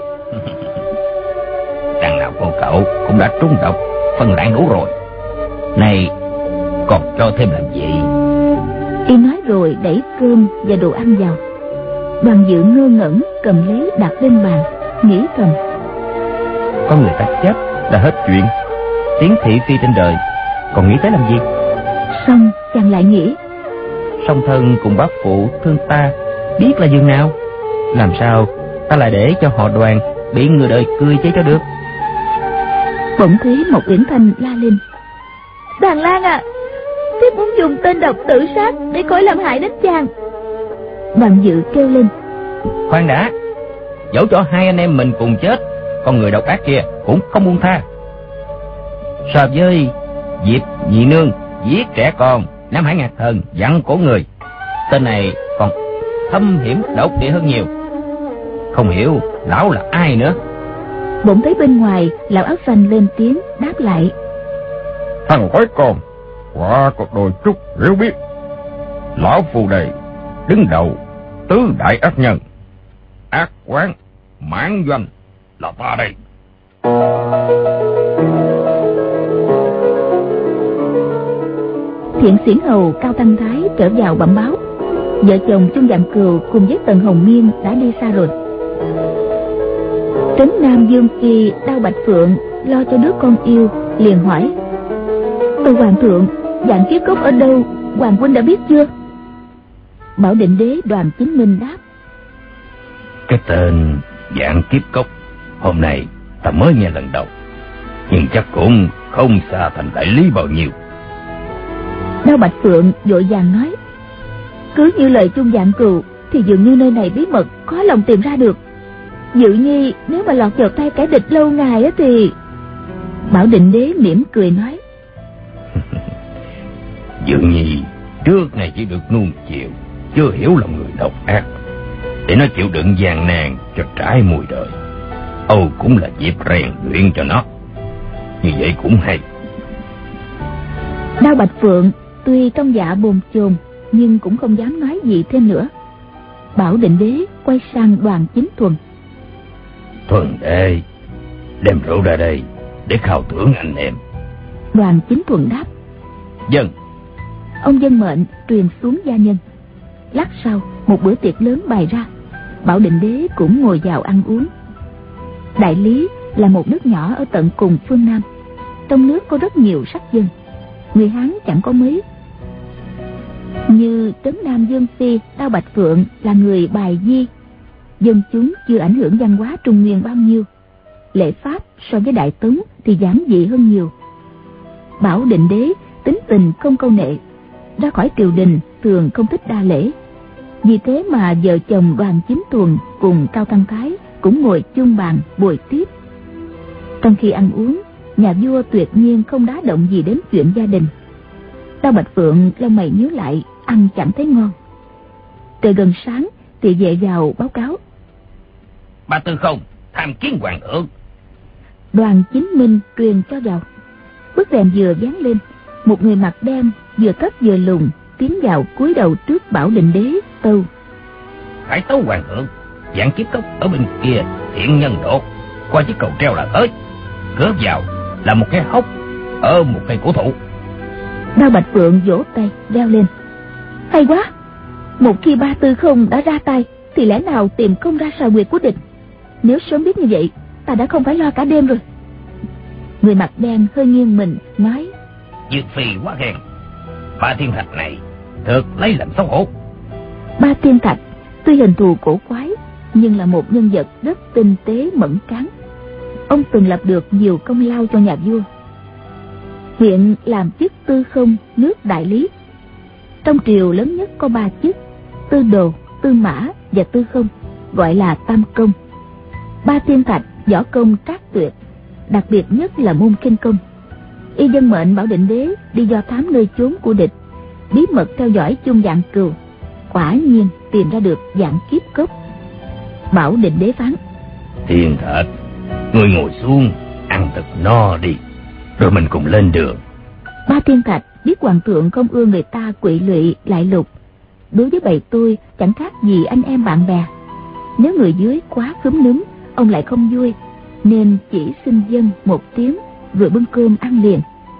Đằng nào cô cậu cũng đã trúng độc, phân lãng đủ rồi, này còn cho thêm làm gì? Y nói rồi đẩy cơm và đồ ăn vào. Đoàn Dự ngơ ngẩn cầm lấy đặt lên bàn, nghĩ thầm: Có người ta chết là hết chuyện, tiếng thị phi trên đời còn nghĩ tới làm gì? Xong chàng lại nghĩ: Song thân cùng bác phụ thương ta biết là dường nào, làm sao ta lại để cho họ Đoàn bị người đời cười chế cho được? Bỗng thấy Mộc Uyển Thanh la lên: Đoàn Lang à, thiếp muốn dùng tên độc tự sát để khỏi làm hại đến chàng. Đoàn Dự kêu lên: Khoan đã, dẫu cho hai anh em mình cùng chết, con người độc ác kia cũng không buông tha. So với Diệp Nhị Nương giết trẻ con, Nam Hải Ngạc Thần dặn cổ người, tên này còn thâm hiểm độc địa hơn nhiều. Không hiểu lão là ai nữa. Bỗng thấy bên ngoài lão áo xanh lên tiếng đáp lại: Thằng quái con, quả có đôi chút hiểu biết. Lão phù đây đứng đầu tứ đại ác nhân, ác quán mãn doanh là ta đây. Thiện Xiển Hầu Cao Thanh Thái trở vào bẩm báo: vợ chồng Chung Vạn Cừu cùng với Tần Hồng Miên đã đi xa rồi. Trấn Nam Dương Kỳ Đao Bạch Phượng lo cho đứa con yêu, liền hỏi: Hoàng thượng, Vạn Kiếp Cốc ở đâu, hoàng huynh đã biết chưa? Bảo Định Đế Đoàn Chính Minh đáp: Cái tên Vạn Kiếp Cốc Hôm nay ta mới nghe lần đầu, nhưng chắc cũng không xa thành đại lý bao nhiêu. Đao Bạch Phượng vội vàng nói: cứ như lời Chung Dạng Cừu thì dường như nơi này bí mật khó lòng tìm ra được. Dự nhi nếu mà lọt vào tay kẻ địch lâu ngày á thì... Bảo Định Đế mỉm cười nói: Dự nhi trước này chỉ được nuông chiều, chưa hiểu lòng người độc ác, để nó chịu đựng gian nan cho trải mùi đời. Âu cũng là dịp rèn luyện cho nó, như vậy cũng hay. Đao Bạch Phượng tuy trong dạ bồn chồn nhưng cũng không dám nói gì thêm nữa. Bảo Định Đế quay sang Đoàn Chính Thuần: Thuần đệ, đem rượu ra đây để khao thưởng anh em. Đoàn Chính Thuần đáp: Dân. Ông dân mệnh truyền xuống gia nhân. Lát sau một bữa tiệc lớn bày ra, Bảo Định Đế cũng ngồi vào ăn uống. Đại Lý là một nước nhỏ ở tận cùng phương Nam. Trong nước có rất nhiều sắc dân, người Hán chẳng có mấy. Như Trấn Nam Dương Phi Đao Bạch Phượng là người bài di, dân chúng chưa ảnh hưởng văn hóa Trung Nguyên bao nhiêu. Lễ pháp so với Đại Tống thì giản dị hơn nhiều. Bảo Định Đế tính tình không câu nệ, ra khỏi triều đình thường không thích đa lễ. Vì thế mà vợ chồng Đoàn Chính Thuần cùng Cao Tăng Thái cũng ngồi chung bàn bồi tiếp. Trong khi ăn uống, nhà vua tuyệt nhiên không đá động gì đến chuyện gia đình. Đao Bạch Phượng lông mày nhíu lại, ăn chẳng thấy ngon. Trời gần sáng thì về vào báo cáo: Ba Tư Không tham kiến hoàng thượng. Đoàn Chính Minh truyền cho vào. Bức rèm vừa dán lên, một người mặc đen vừa thấp vừa lùn tiến vào cúi đầu trước Bảo Định Đế tâu: Phải tấu hoàng thượng, Vạn Kiếp Cốc ở bên kia thiện nhân độ, qua chiếc cầu treo là tới. Cửa vào là một cái hốc ở một cây cổ thụ. Đao Bạch Phượng vỗ tay reo lên: hay quá! Một khi Ba Tư Không đã ra tay thì lẽ nào tìm không ra sào quyệt của địch. Nếu sớm biết như vậy, ta đã không phải lo cả đêm rồi. Người mặc đen hơi nghiêng mình nói: Dược Phi quá ghen, Ba Thiên Thạch này thật lấy làm xấu hổ. Ba Thiên Thạch tuy hình thù cổ quái nhưng là một nhân vật rất tinh tế mẫn cán. Ông từng lập được nhiều công lao cho nhà vua. Hiện làm chức Tư Không nước Đại Lý. Trong triều lớn nhất có 3 chức: Tư Đồ, Tư Mã và Tư Không, gọi là Tam Công. Ba Thiên Thạch võ công trác tuyệt, đặc biệt nhất là môn khinh công. Y dân mệnh Bảo Định Đế đi do thám nơi chốn của địch, bí mật theo dõi Chung Dạng Cừu, quả nhiên tìm ra được Vạn Kiếp Cốc. Bảo Định Đế phán: Thiên Thạch, ngươi ngồi xuống ăn thật no đi, rồi mình cùng lên đường. Ba Thiên Thạch biết hoàng thượng không ưa người ta quỵ lụy lại lục. Đối với bầy tôi chẳng khác gì anh em bạn bè. Nếu người dưới quá khúm núm, ông lại không vui, nên chỉ xin dân một tiếng rồi bưng cơm ăn liền.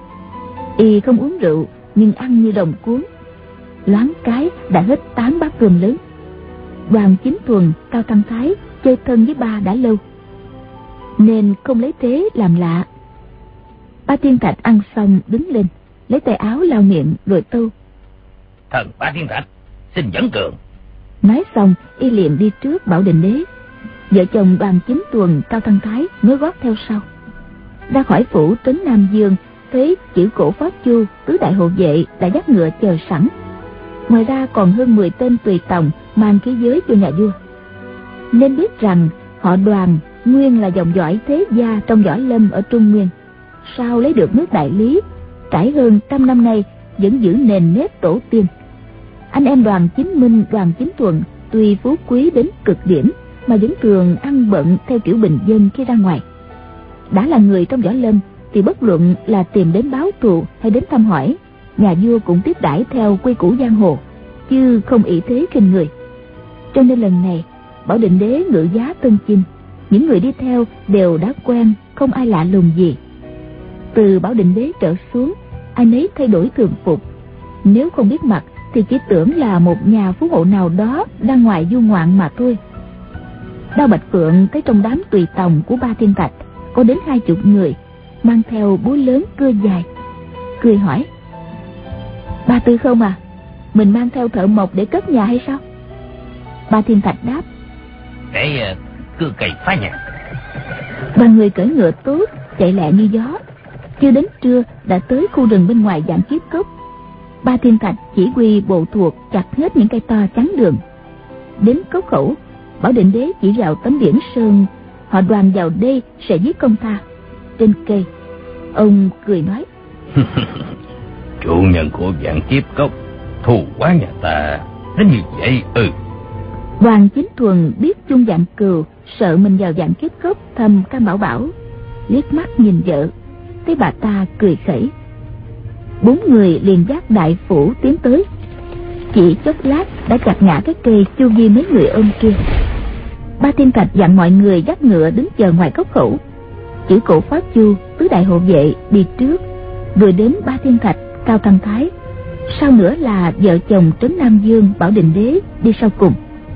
Y không uống rượu nhưng ăn như đồng cuốn, loáng cái đã hết 8 bát cơm lớn. Đoàn Chính Thuần, Cao Tăng Thái chơi thân với ba đã lâu nên không lấy thế làm lạ. Ba Thiên Thạch ăn xong đứng lên, lấy tay áo lau miệng rồi tâu: Thần Ba Thiên Thạch xin dẫn đường. Nói xong y liền đi trước Bảo Định Đế. Vợ chồng Đoàn Chính Thuần, Cao Tăng Thái nối gót theo sau. Ra khỏi phủ Trấn Nam Dương, thấy chữ cổ Phó Chu tứ đại hộ vệ đã dắt ngựa chờ sẵn. Ngoài ra còn hơn 10 tên tùy tòng mang khí giới cho nhà vua. Nên biết rằng họ Đoàn nguyên là dòng dõi thế gia trong võ lâm ở Trung Nguyên, sao lấy được nước Đại Lý, trải hơn 100 năm nay vẫn giữ nền nếp tổ tiên. Anh em Đoàn Chính Minh, Đoàn Chính Thuần tuy phú quý đến cực điểm mà vẫn thường ăn bận theo kiểu bình dân khi ra ngoài. Đã là người trong võ lâm thì bất luận là tìm đến báo thù hay đến thăm hỏi, nhà vua cũng tiếp đãi theo quy củ giang hồ, chứ không ỷ thế khinh người. Cho nên lần này Bảo Định Đế ngự giá Tân Chinh, những người đi theo đều đã quen, không ai lạ lùng gì. Từ Bảo Định Đế trở xuống, ai nấy thay đổi thường phục. Nếu không biết mặt thì chỉ tưởng là một nhà phú hộ nào đó ra ngoài du ngoạn mà thôi. Đao Bạch Phượng thấy trong đám tùy tòng của Ba Thiên Thạch có đến 20 người, mang theo búa lớn cưa dài, cười hỏi: Ba Tư Không à, mình mang theo thợ mộc để cất nhà hay sao? Ba Thiên Thạch đáp: Để cưa cày phá nhà. Và người cưỡi ngựa tốt chạy lẹ như gió. Chưa đến trưa đã tới khu rừng bên ngoài Vạn Kiếp Cốc. Ba Thiên Thạch chỉ huy bộ thuộc chặt hết những cây to chắn đường. Đến cốc khẩu, Bảo Định Đế chỉ vào tấm biển sơn: họ đoàn vào đây sẽ giết công ta. Trên cây, ông cười nói: Chủ nhân của Vạn Kiếp Cốc thù quá nhà ta đến như vậy. Hoàng Chính Thuần biết Chung Vạn Cừu sợ mình vào Vạn Kiếp Cốc, thầm cam bảo, liếc mắt nhìn vợ, thấy bà ta cười khẩy. Bốn người liền dắt đại phủ tiến tới. Chỉ chốc lát đã chặt ngã cái cây chu vi mấy người ôm kia. Ba Thiên Thạch dặn mọi người dắt ngựa đứng chờ ngoài cốc khẩu. Chữ Cổ Phó Chu, tứ đại hộ vệ đi trước, rồi đến Ba Thiên Thạch, Cao Tăng Thái. Sau nữa là vợ chồng Trấn Nam Dương, Bảo Định Đế đi sau cùng.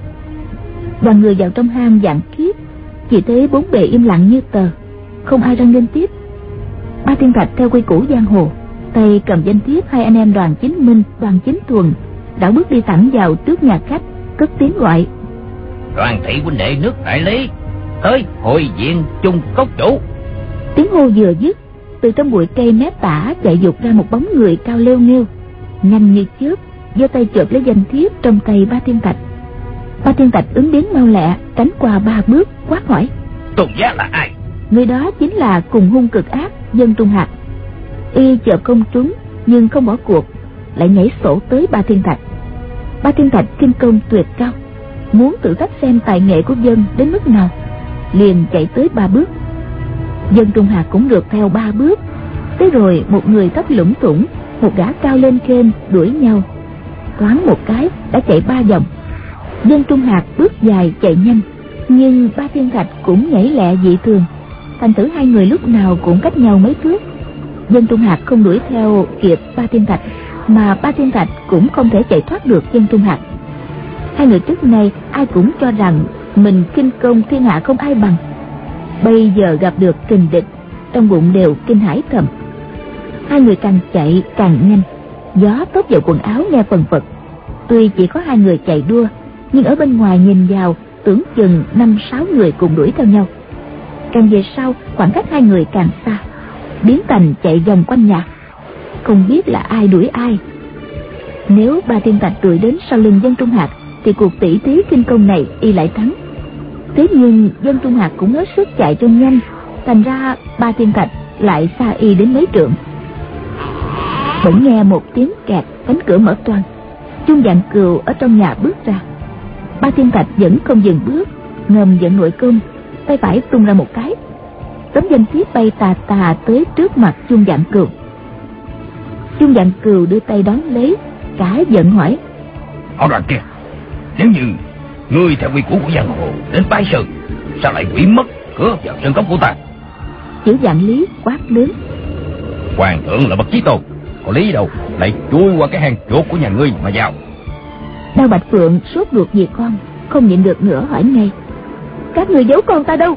Đoàn người vào trong hang Vạn Kiếp, chỉ thấy bốn bề im lặng như tờ, không ai ra nghênh tiếp. Ba Thiên Thạch theo quy củ giang hồ, tay cầm danh thiếp hai anh em Đoàn Chính Minh, Đoàn Chính Thuần đã bước đi thẳng vào trước nhà khách, cất tiếng gọi: Đoàn thị huynh đệ nước Đại Lý tới hội diện Chung Cốc chủ. Tiếng hô vừa dứt, từ trong bụi cây mép tả chạy vụt ra một bóng người cao lêu nghêu, nhanh như chớp, giơ tay chộp lấy danh thiếp trong tay Ba Thiên Thạch. Ba Thiên Thạch ứng biến mau lẹ, tránh qua ba bước, quát hỏi: Tôn giá là ai? Người đó chính là cùng hung cực ác Dân Trung Hạc. Y chợp không trúng nhưng không bỏ cuộc, lại nhảy sổ tới Ba Thiên Thạch. Ba Thiên Thạch kinh công tuyệt cao, muốn thử thách xem tài nghệ của Dân đến mức nào, liền chạy tới ba bước. Dân Trung Hạc cũng rượt theo ba bước. Tới rồi một người thấp lủng thủng, một gã cao lên trên đuổi nhau, thoáng một cái đã chạy ba vòng. Dân Trung Hạc bước dài chạy nhanh, nhưng Ba Thiên Thạch cũng nhảy lẹ dị thường, thành thử hai người lúc nào cũng cách nhau mấy thước. Dân Trung Hạc không đuổi theo kịp Ba Thiên Thạch, mà Ba Thiên Thạch cũng không thể chạy thoát được Dân Trung Hạc. Hai người trước nay ai cũng cho rằng mình kinh công thiên hạ không ai bằng, bây giờ gặp được kình địch, trong bụng đều kinh hãi thầm. Hai người càng chạy càng nhanh, gió tốc vào quần áo nghe phần phật. Tuy chỉ có hai người chạy đua, nhưng ở bên ngoài nhìn vào tưởng chừng 5-6 người cùng đuổi theo nhau. Càng về sau, khoảng cách hai người càng xa, biến thành chạy vòng quanh nhà, không biết là ai đuổi ai. Nếu Ba Thiên Thạch đuổi đến sau lưng Dân Trung Hạc thì cuộc tỷ thí kinh công này y lại thắng. Thế nhưng Dân Trung Hạc cũng hết sức chạy cho nhanh, thành ra Ba Thiên Thạch lại xa y đến mấy trượng. Bỗng nghe một tiếng kẹt, cánh cửa mở toang. Chung Vạn Cừu ở trong nhà bước ra. Ba Thiên Thạch vẫn không dừng bước, ngầm giận nội công, tay phải tung ra một cái, tấm danh thiếp bay tà tà tới trước mặt Chung Vạn Cừu. Chung Vạn Cừu đưa tay đón lấy, cả giận hỏi: Họ Đoàn kia, nếu như ngươi theo quy củ của giang hồ đến bái sơn, sao lại quỷ mất cửa vào sơn cốc của ta? Chữ Vạn Lý quát lớn: Hoàng thượng là bậc chí tôn, có lý đâu lại chui qua cái hang chuột của nhà ngươi mà vào? Đao Bạch Phượng sốt ruột vì con, không nhịn được nữa hỏi ngay: Các người giấu con ta đâu?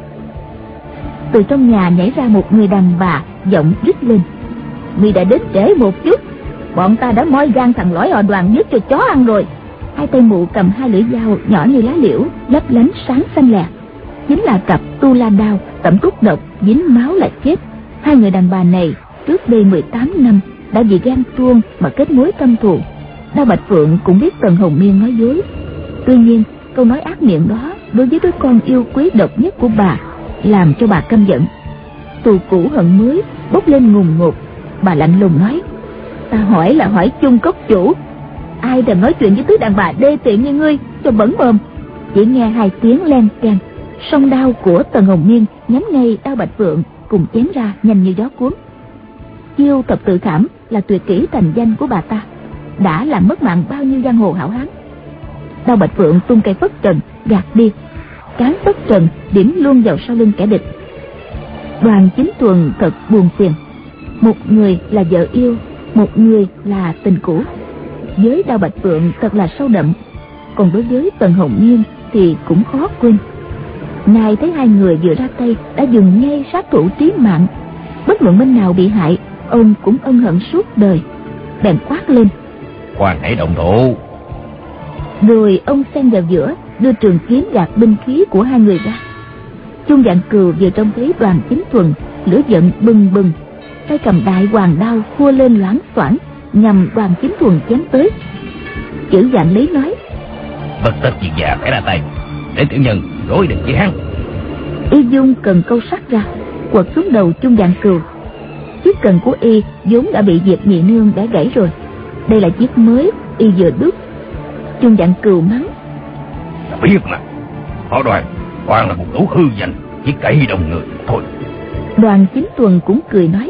Từ trong nhà nhảy ra một người đàn bà, giọng rít lên: Ngươi đã đến trễ một chút, bọn ta đã moi gan thằng lõi họ Đoàn nhất cho chó ăn rồi. Hai tay mụ cầm hai lưỡi dao nhỏ như lá liễu, lấp lánh sáng xanh lè, chính là cặp tu la đao tẩm thuốc độc, dính máu là chết. Hai người đàn bà này trước đây 18 năm đã vì gan tuông mà kết mối thâm thù. Đao Bạch Phượng cũng biết Tần Hồng Miên nói dối, tuy nhiên câu nói ác miệng đó đối với đứa con yêu quý độc nhất của bà làm cho bà căm giận. Tù cũ hận mới bốc lên ngùn ngụt. Bà lạnh lùng nói: Ta hỏi là hỏi Chung Cốc chủ, ai đừng nói chuyện với thứ đàn bà đê tiện như ngươi cho bẩn mồm. Chỉ nghe hai tiếng len keng, song đao của Tần Hồng Miên nhắm ngay Đao Bạch Phượng cùng chém ra nhanh như gió cuốn. Chiêu thập tự khảm là tuyệt kỹ thành danh của bà ta, đã làm mất mạng bao nhiêu giang hồ hảo hán. Đao Bạch Phượng tung cây phất trần gạt đi, cán phất trần điểm luôn vào sau lưng kẻ địch. Đoàn Chính Thuần thật buồn phiền, một người là vợ yêu, một người là tình cũ. Với Đao Bạch Phượng thật là sâu đậm, còn đối với Tần Hồng Miên thì cũng khó quên. Ngài thấy hai người vừa ra tay đã dùng ngay sát thủ trí mạng, bất luận bên nào bị hại, ông cũng ân hận suốt đời. Bèn quát lên: Khoan hãy động thủ. Rồi ông xen vào giữa, đưa trường kiếm gạt binh khí của hai người ra. Chung Vạn Cừu vừa trông thấy Đoàn Chính Thuần, lửa giận bừng bừng, tay cầm đại hoàng đao khua lên loảng xoảng nhằm Đoàn Chính Thuần chém tới. Chữ Vạn Lý nói: Bất tất chuyện già phải ra tay, để tiểu nhân đối địch với hắn. Y dung cần câu sắt ra, quật xuống đầu Chung Vạn Cừu. Chiếc cần của y vốn đã bị Diệp Nhị Nương bẻ gãy rồi, đây là chiếc mới y vừa đúc. Chung Vạn Cừu mắng: Ta biết mà, họ Đoàn toàn là một lũ hư danh, chỉ cậy đồng người thôi. Đoàn Chính Thuần cũng cười nói: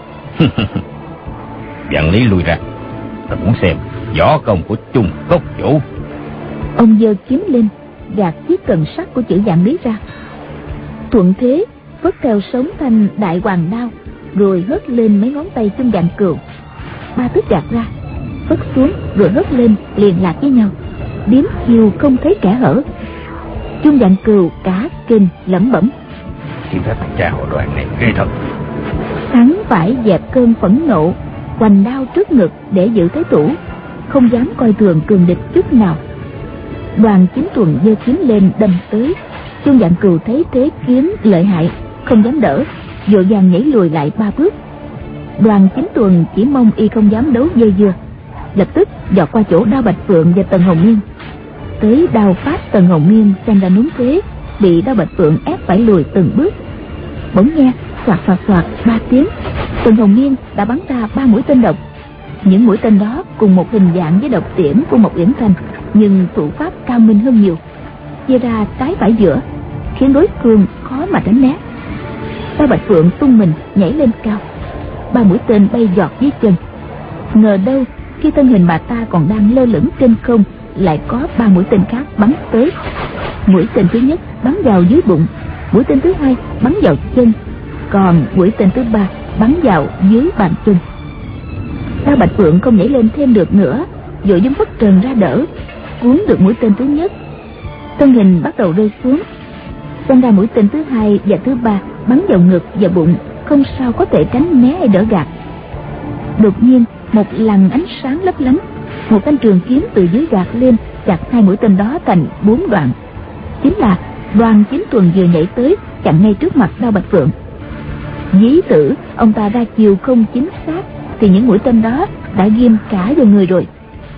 Vạn Lý lui ra, ta muốn xem võ công của Chung Cốc Chủ. Ông giơ kiếm lên, gạt chiếc cần sắt của Chữ Vạn Lý ra, thuận thế vớt theo sống thanh đại hoàng đao, rồi hất lên mấy ngón tay Chung Vạn Cừu. Ba thức gạt ra, vớt xuống rồi hất lên liền lạc với nhau, điếm chiêu không thấy kẻ hở. Chung Vạn Cừu cả kinh lẩm bẩm: Kiếm phép thằng cha họ Đoàn này ghê thật. Hắn phải dẹp cơn phẫn nộ, hoành đao trước ngực để giữ thế thủ, không dám coi thường cường địch chút nào. Đoàn Chính Thuần giơ kiếm lên đâm tới. Chung Vạn Cừu thấy thế kiếm lợi hại, không dám đỡ, vội vàng nhảy lùi lại 3 bước. Đoàn Chính Thuần chỉ mong y không dám đấu dây dưa, lập tức dọt qua chỗ Đao Bạch Phượng và Tần Hồng Miên. Tới đao pháp Tần Hồng Miên xem ra đúng thế, bị Đao Bạch Phượng ép phải lùi từng bước. Bỗng nghe xoạt xoạt xoạt 3 tiếng, Tần Hồng Miên đã bắn ra 3 mũi tên độc. Những mũi tên đó cùng một hình dạng với độc tiễn của một Uyển Thanh, nhưng thủ pháp cao minh hơn nhiều, chia ra trái phải giữa, khiến đối phương khó mà tránh né. Đao Bạch Phượng tung mình nhảy lên cao, 3 mũi tên bay giọt dưới chân. Ngờ đâu khi thân hình bà ta còn đang lơ lửng trên không, lại có 3 mũi tên khác bắn tới. Mũi tên thứ nhất bắn vào dưới bụng, mũi tên thứ hai bắn vào chân, còn mũi tên thứ ba bắn vào dưới bàn chân. Đao Bạch Phượng không nhảy lên thêm được nữa, vội dùng phất trần ra đỡ, cuốn được mũi tên thứ nhất. Thân hình bắt đầu rơi xuống, xem ra mũi tên thứ hai và thứ ba bắn vào ngực và bụng, không sao có thể tránh né hay đỡ gạt. Đột nhiên một lằn ánh sáng lấp lánh, một thanh trường kiếm từ dưới gạt lên, chặt 2 mũi tên đó thành 4 đoạn. Chính là Đoàn Chính Thuần vừa nhảy tới chặn ngay trước mặt Đao Bạch Phượng. Dí tử ông ta ra chiều không chính xác, thì những mũi tên đó đã ghim cả vào người rồi.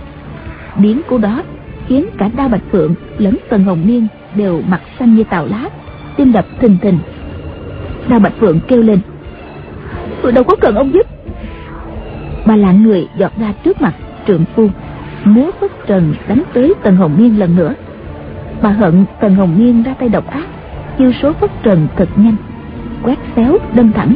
Biến cố đó khiến cả Đao Bạch Phượng lẫn Tần Hồng Miên đều mặt xanh như tàu lá, tim đập thình thình. Đao Bạch Phượng kêu lên: "Tôi đâu có cần ông giúp." Bà lạng người giọt ra trước mặt trượng phu, múa phất trần đánh tới Tần Hồng Miên lần nữa. Bà hận Tần Hồng Miên ra tay độc ác, chiêu số phất trần thật nhanh, quét xéo đâm thẳng,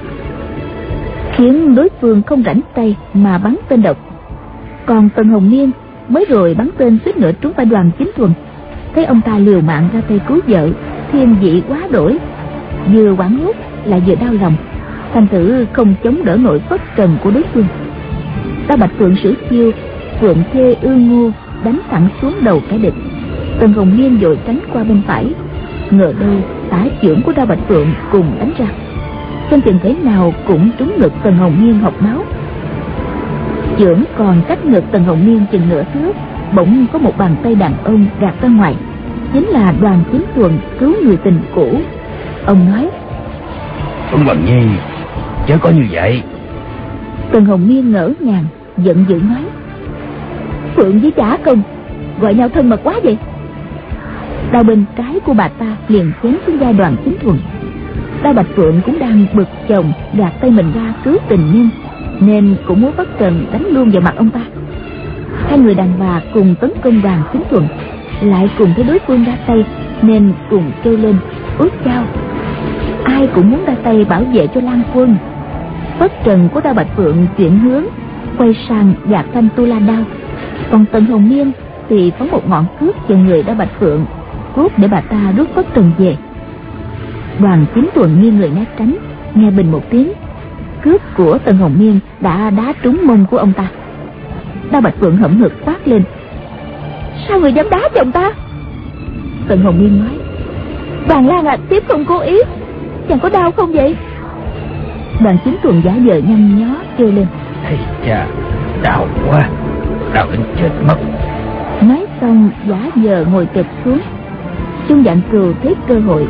khiến đối phương không rảnh tay mà bắn tên độc. Còn Tần Hồng Miên mới rồi bắn tên suýt nữa trúng phải Đoàn Chính Thuần, thấy ông ta liều mạng ra tay cứu vợ, thiên vị quá đổi, vừa hoảng hốt lại vừa đau lòng, thành thử không chống đỡ nổi phất trần của đối phương. Đao Bạch Phượng sử chiêu Phượng Thê Ư Ngô đánh thẳng xuống đầu kẻ địch. Tần Hồng Miên vội tránh qua bên phải, ngờ đâu tả chưởng của Đao Bạch Phượng cùng đánh ra, xem chừng thế nào cũng trúng ngực Tần Hồng Miên hộc máu. Chưởng còn cách ngực Tần Hồng Miên chừng nửa thước, bỗng có một bàn tay đàn ông gạt ra ngoài, chính là Đoàn Chính Thuần cứu người tình cũ. Ông nói: Tuấn Hoàng Nhi, chớ có như vậy. Tần Hồng Miên ngỡ ngàng giận dữ nói: Phượng với trả công gọi nhau thân mật quá vậy. Đao bên trái của bà ta liền chém xuống vai Đoàn Chính Thuần. Đao Bạch Phượng cũng đang bực chồng gạt tay mình ra cứu tình nhân, nên cũng muốn phất trần đánh luôn vào mặt ông ta. Hai người đàn bà cùng tấn công Đoàn Chính Thuần, lại cùng thấy đối phương ra tay nên cùng kêu lên út chao. Ai cũng muốn ra tay bảo vệ cho Lan Quân. Phất trần của Đao Bạch Phượng chuyển hướng, quay sang gạt thanh tu la đao, còn Tần Hồng Miên thì phóng một ngọn cước vào người Đao Bạch Phượng, cốt để bà ta rút phất trần về. Đoàn Chính Thuần nghiêng người né tránh, nghe bình một tiếng, cước của Tần Hồng Miên đã đá trúng mông của ông ta. Đao Bạch Phượng hậm hực quát lên: Sao người dám đá chồng ta? Tần Hồng Miên nói: Vàng Lan à, tiếp không cố ý, chàng có đau không vậy? Đoàn Chính Thuần giả vờ nhăn nhó kêu lên: Thầy cha, đau quá, đau đến chết mất. Nói xong giả vờ ngồi kịch xuống. Chung Vạn Cừu thấy cơ hội,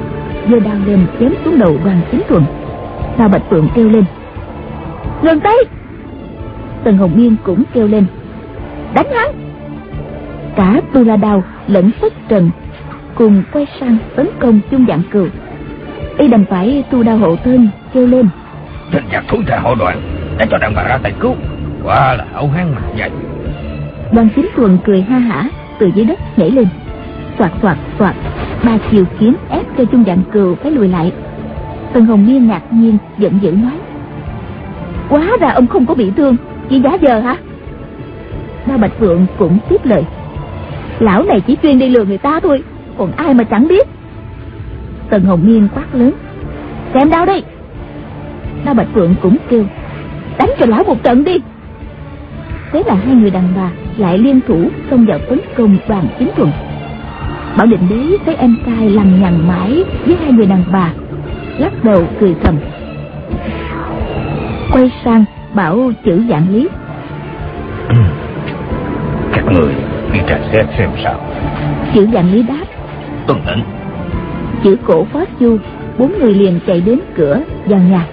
giơ đao lên chém xuống đầu Đoàn Chính Thuần. Cao Bạch Phượng kêu lên: ngừng tay! Tần Hồng Miên cũng kêu lên: đánh hắn! Cả Tu La Đao lẫn Phất Trần cùng quay sang tấn công Chung Dạng Cừu. Y đành phải tu đao hộ thân, kêu lên: Tên giặc thối tha họ Đoàn đã cho đàn bà ra tay cứu, quả là hảo hán mặt dày. Đoàn Chính Thuần cười ha hả từ dưới đất nhảy lên, xoạt xoạt xoạt, 3 chiều kiếm ép cho Chung Dạng Cừu phải lùi lại. Tần Hồng Miên ngạc nhiên giận dữ nói: quá ra ông không có bị thương, chỉ giả vờ hả? Đao Bạch Phượng cũng tiếp lời: lão này chỉ chuyên đi lừa người ta thôi, còn ai mà chẳng biết. Tần Hồng Miên quát lớn: xem đao đi! Đao Bạch Phượng cũng kêu: đánh cho lão một trận đi! Thế là hai người đàn bà lại liên thủ xông vào tấn công Đoàn Chính Thuần. Bảo Định Đế thấy em trai lằng nhằng mãi với hai người đàn bà, lắc đầu cười thầm. Quay sang bảo Chử Vạn Lý: các người đi tra xét xem sao. Chử Vạn Lý đáp: tuân lệnh. Chử Cổ, Phó Chu, 4 người liền chạy đến cửa vào nhà.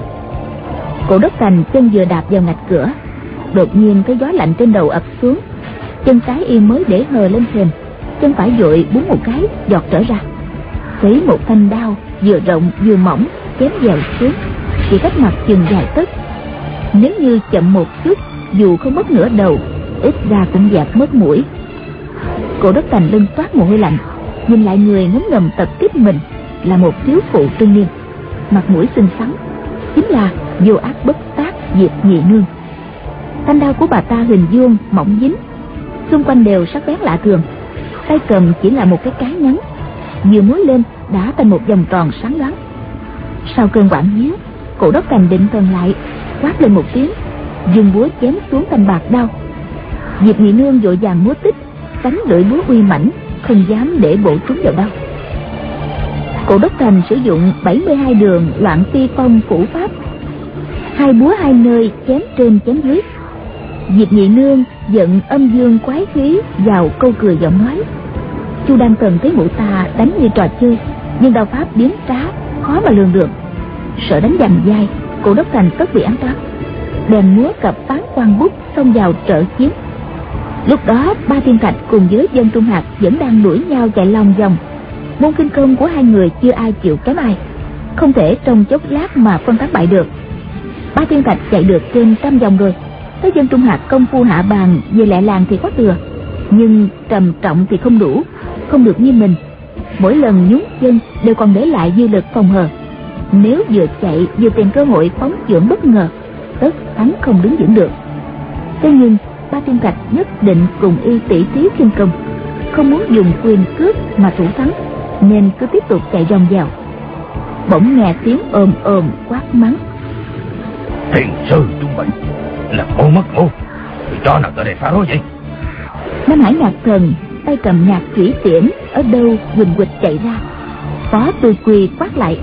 Cổ Đốc Thành chân vừa đạp vào ngạch cửa, đột nhiên cái gió lạnh trên đầu ập xuống. Chân trái y mới để hờ lên thềm, chân phải vội búng một cái giọt trở ra, thấy một thanh đao vừa rộng vừa mỏng chém vào xuống, chỉ cách mặt chừng vài tấc. Nếu như chậm một chút, dù không mất nửa đầu, ít ra cũng dạt mất mũi. Cổ Đốc Thành lưng toát mồ hôi lạnh, nhìn lại người ngấm ngầm tập kích mình là một thiếu phụ trung niên, mặt mũi xinh xắn, chính là Vô Ác Bất Tác Diệp Nhị Nương. Thanh đao của bà ta hình vuông mỏng dính, xung quanh đều sắc bén lạ thường. Tay cầm chỉ là một cái ngắn, vừa múi lên đã thành một vòng tròn sáng loáng. Sau cơn quặn hía, Cổ Đốc Thành định thần lại, quát lên một tiếng, dùng búa chém xuống thanh bạc đao. Diệp Nhị Nương vội vàng múa tích, cánh lưỡi búa uy mãnh, không dám để bổ trúng vào đao. Cổ Đốc Thành sử dụng 72 đường Loạn Phi Phong phủ pháp, hai búa hai nơi chém trên chém dưới. Diệp Nhị Nương giận âm dương quái khí vào câu cười giọng nói. Chu Đăng Cần thấy mụ ta đánh như trò chơi, nhưng đao pháp biến trá, khó mà lường được. Sợ đánh giằng dai, Cổ Đốc Thành tất bị ám toán, bèn múa cặp Phán Quan Bút xông vào trợ chiến. Lúc đó Ba Thiên Thạch cùng với Dân Trung Hạc vẫn đang đuổi nhau chạy lòng vòng. Môn khinh công của hai người chưa ai chịu kém ai, không thể trong chốc lát mà phân tán bại được. Ba Thiên Thạch chạy được trên 100 vòng rồi, thấy Dân Trung Hạc công phu hạ bàn về lẹ làng thì có thừa, nhưng trầm trọng thì không đủ, không được như mình. Mỗi lần nhún chân đều còn để lại dư lực phòng hờ, nếu vừa chạy vừa tìm cơ hội phóng chưởng bất ngờ, tất thắng không đứng vững được. Thế nhưng Ba Thiên Trạch nhất định cùng y tỷ thí khinh công, không muốn dùng quyền cướp mà thủ thắng, nên cứ tiếp tục chạy vòng vào. Bỗng nghe tiếng ồm ồm quát mắng: Thiền sư chúng mày là mô mất mô, thì cho nào tới đây phá rối vậy? Nam Hải Nhạc Thần tay cầm nhạc thủy tiễn ở đâu quỳnh quỳnh chạy ra. Phó Tư Quy quát lại: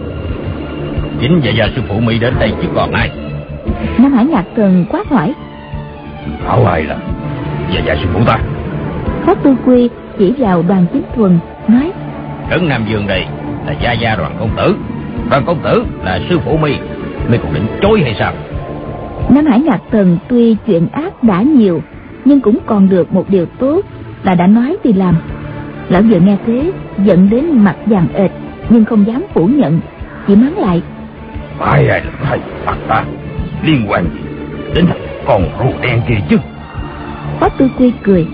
Chính và sư phụ Mỹ đến đây chứ còn ai? Nam Hải Nhạc Thần quát hỏi: Bảo ai là và sư phụ ta? Phó Tư Quy chỉ vào Đoàn Chính Thuần nói: Trấn Nam Dương đây là gia gia Đoàn công tử, Đoàn công tử là sư phụ mi còn định chối hay sao? Nam Hải Nhạc Thần tuy chuyện ác đã nhiều, nhưng cũng còn được một điều tốt là đã nói thì làm. Lão vừa nghe thế giận đến mặt vàng ệt, nhưng không dám phủ nhận, chỉ mắng lại: Ai là thầy bắt ta, liên quan gì đến thằng con rùa đen kia chứ? Phó Tư Quy cười: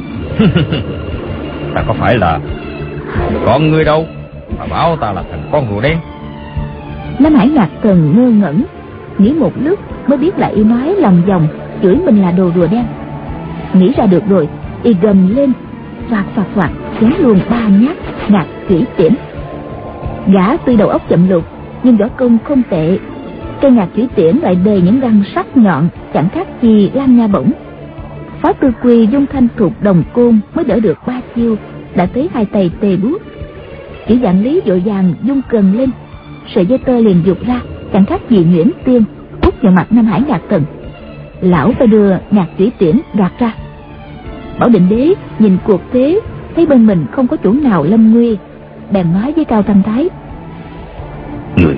Ta có phải là con người đâu mà bảo ta là thằng con rùa đen? Nam Hải Nhạc Thần ngơ ngẩn, nghĩ một lúc mới biết là y nói lòng vòng chửi mình là đồ rùa đen. Nghĩ ra được rồi, y gầm lên, phạt chém luôn 3 nhát ngạc thủy tiễn. Gã tuy đầu óc chậm lục, nhưng võ công không tệ. Cây ngạc thủy tiễn lại đầy những răng sắc nhọn, chẳng khác gì lan nha bổng. Phó Tư Quy dung thanh thuộc đồng côn mới đỡ được 3 chiêu, đã thấy hai tay tê buốt. Chỉ Vạn Lý vội vàng dung cần lên, sợi dây tơ liền giục ra, chẳng khác gì nhuyễn tiên, hút vào mặt Nam Hải Nhạc Thần. Lão phải đưa ngạc thủy tiễn gạt ra. Bảo Định Đế nhìn cuộc thế, thấy bên mình không có chủ nào lâm nguy, bèn nói với Cao Thanh Thái: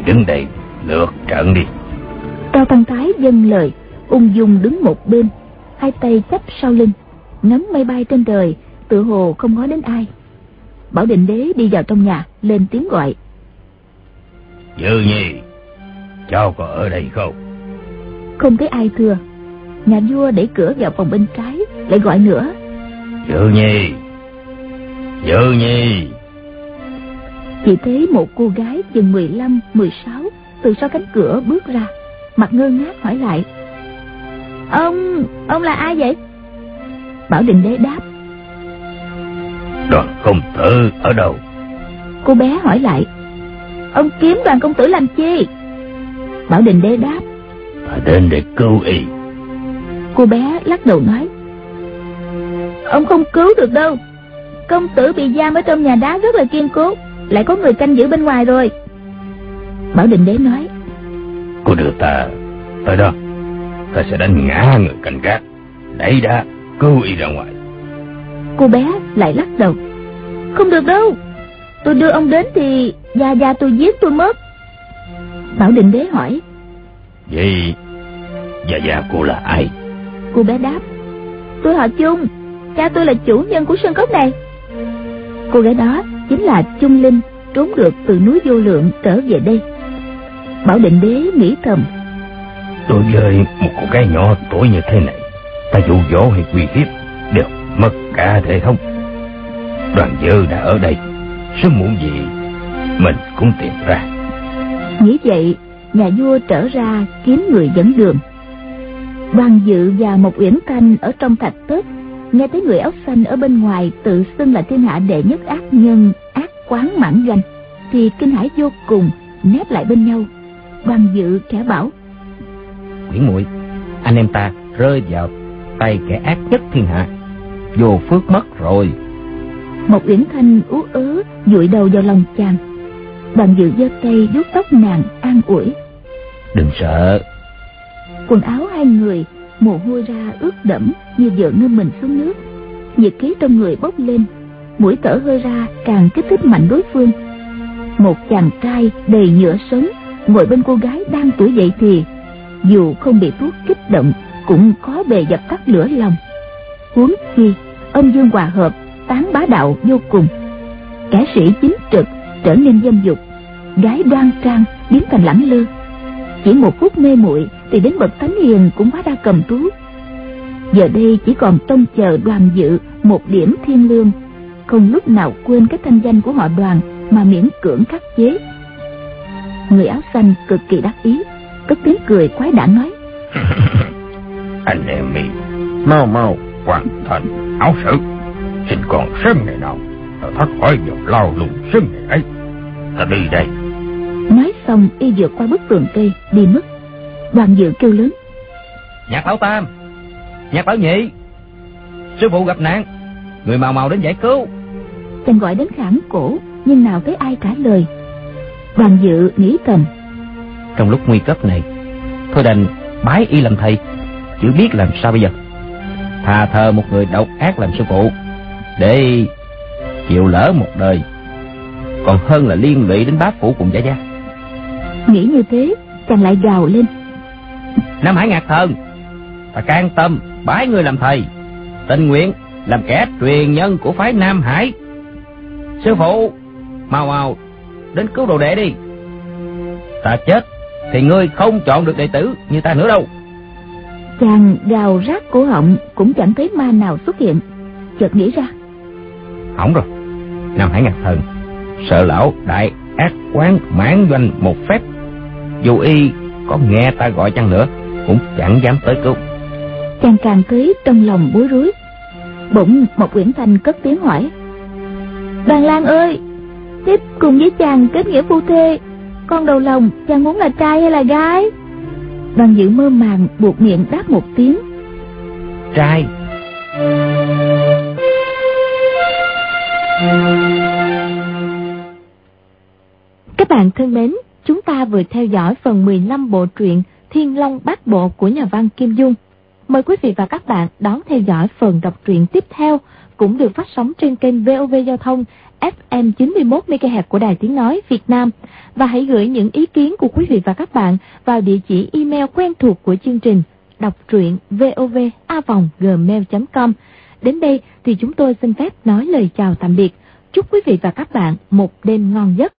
đứng đây lượt trận đi. Cao Tăng Thái dâng lời, ung dung đứng một bên, hai tay chắp sau lưng, ngắm mây bay trên trời, tự hồ không ngó đến ai. Bảo Định Đế đi vào trong nhà, lên tiếng gọi. Dư Nhi, cháu có ở đây không? Không thấy ai thưa. Nhà vua đẩy cửa vào phòng bên trái, lại gọi nữa. Dư Nhi, Dư Nhi. Chỉ thấy một cô gái chừng 15, 16 từ sau cánh cửa bước ra, mặt ngơ ngác hỏi lại. Ông là ai vậy? Bảo Định Đế đáp. Đoàn công tử ở đâu? Cô bé hỏi lại. Ông kiếm Đoàn công tử làm chi? Bảo Định Đế đáp. Ta đến để cứu y. Cô bé lắc đầu nói. Ông không cứu được đâu. Công tử bị giam ở trong nhà đá rất là kiên cố, lại có người canh giữ bên ngoài rồi. Bảo Định Đế nói. Cô đưa ta tới đó, ta sẽ đánh ngã người canh gác, đẩy đá cứu y ra ngoài. Cô bé lại lắc đầu. Không được đâu, tôi đưa ông đến thì già tôi giết tôi mất. Bảo Định Đế hỏi. Vậy già cô là ai? Cô bé đáp. Tôi họ Chung, cha tôi là chủ nhân của sơn cốc này. Cô gái đó chính là Chung Linh, trốn được từ núi Vô Lượng trở về đây. Bảo Định Đế nghĩ thầm. Đối với một cô gái nhỏ tuổi như thế này, ta dụ dỗ hay uy hiếp đều mất cả thể thống. Đoàn Dự đã ở đây, sớm muộn gì mình cũng tìm ra. Nghĩ vậy, nhà vua trở ra kiếm người dẫn đường. Đoàn Dự và một Uyển Thanh ở trong thạch thất nghe thấy người áo xanh ở bên ngoài tự xưng là thiên hạ đệ nhất ác nhân, ác quán mãn doanh, thì kinh hãi vô cùng, nép lại bên nhau. Đoàn Dự khẽ bảo. Uyển muội, anh em ta rơi vào tay kẻ ác nhất thiên hạ, vô phước mất rồi. Một Uyển Thanh ú ớ dụi đầu vào lòng chàng. Đoàn Dự giơ tay vuốt tóc nàng an ủi. Đừng sợ. Quần áo hai người mồ hôi ra ướt đẫm như vừa ngâm mình xuống nước, nhiệt khí trong người bốc lên, mũi thở hơi ra càng kích thích mạnh đối phương. Một chàng trai đầy nhựa sống ngồi bên cô gái đang tuổi dậy thì, dù không bị thuốc kích động cũng khó bề dập tắt lửa lòng. Huống chi âm dương hòa hợp, tán bá đạo vô cùng. Kẻ sĩ chính trực trở nên dâm dục, gái đoan trang biến thành lẳng lơ. Chỉ một phút mê muội thì đến bậc thánh hiền cũng hóa ra cầm thú. Giờ đây chỉ còn trông chờ Đoàn Dự một điểm thiên lương, không lúc nào quên cái thanh danh của họ Đoàn mà miễn cưỡng khắc chế. Người áo xanh cực kỳ đắc ý, cất tiếng cười quái đản nói. Anh em mình Mau hoàn thành áo sự, xin còn sớm ngày nào ta thoát khỏi dòng lao lùng sớm ngày ấy. ta đi đây. Nói xong y vượt qua bức tường cây đi mất. Đoàn Dự kêu lớn. Nhạc Lão Tam, Nhạc Lão Nhị, sư phụ gặp nạn, người mau đến giải cứu. Chàng gọi đến khản cổ nhưng nào thấy ai trả lời. Đoàn Dự nghĩ thầm. Trong lúc nguy cấp này, thôi đành bái y làm thầy, chứ biết làm sao bây giờ. Thà thờ một người độc ác làm sư phụ, để chịu lỡ một đời, còn hơn là liên lụy đến bá phụ cùng Gia Gia. Nghĩ như thế, chàng lại gào lên. Nam Hải Ngạc Thần, ta can tâm bái ngươi làm thầy, tình nguyện làm kẻ truyền nhân của phái Nam Hải. Sư phụ, mau đến cứu đồ đệ đi. Ta chết thì ngươi không chọn được đệ tử như ta nữa đâu. Chàng gào rát cổ họng cũng chẳng thấy ma nào xuất hiện. Chợt nghĩ ra. Hỏng rồi, Nam Hải Ngạc Thần sợ lão đại ác quán mãn doanh một phép, dù y có nghe ta gọi chăng nữa cũng chẳng dám tới cứu. Chàng càng thấy trong lòng bối rối. Bỗng một Uyển Thanh cất tiếng hỏi. Đoàn Lang ơi, thiếp cùng với chàng kết nghĩa phu thê, con đầu lòng chàng muốn là trai hay là gái? Đoàn Dự mơ màng buột miệng đáp một tiếng. Trai. Các bạn thân mến, chúng ta vừa theo dõi phần 15 bộ truyện Thiên Long Bát Bộ của nhà văn Kim Dung. Mời quý vị và các bạn đón theo dõi phần đọc truyện tiếp theo, cũng được phát sóng trên kênh VOV Giao thông FM 91 MHz của Đài Tiếng nói Việt Nam. Và hãy gửi những ý kiến của quý vị và các bạn vào địa chỉ email quen thuộc của chương trình đọc truyện vova@gmail.com. Đến đây thì chúng tôi xin phép nói lời chào tạm biệt. Chúc quý vị và các bạn một đêm ngon giấc.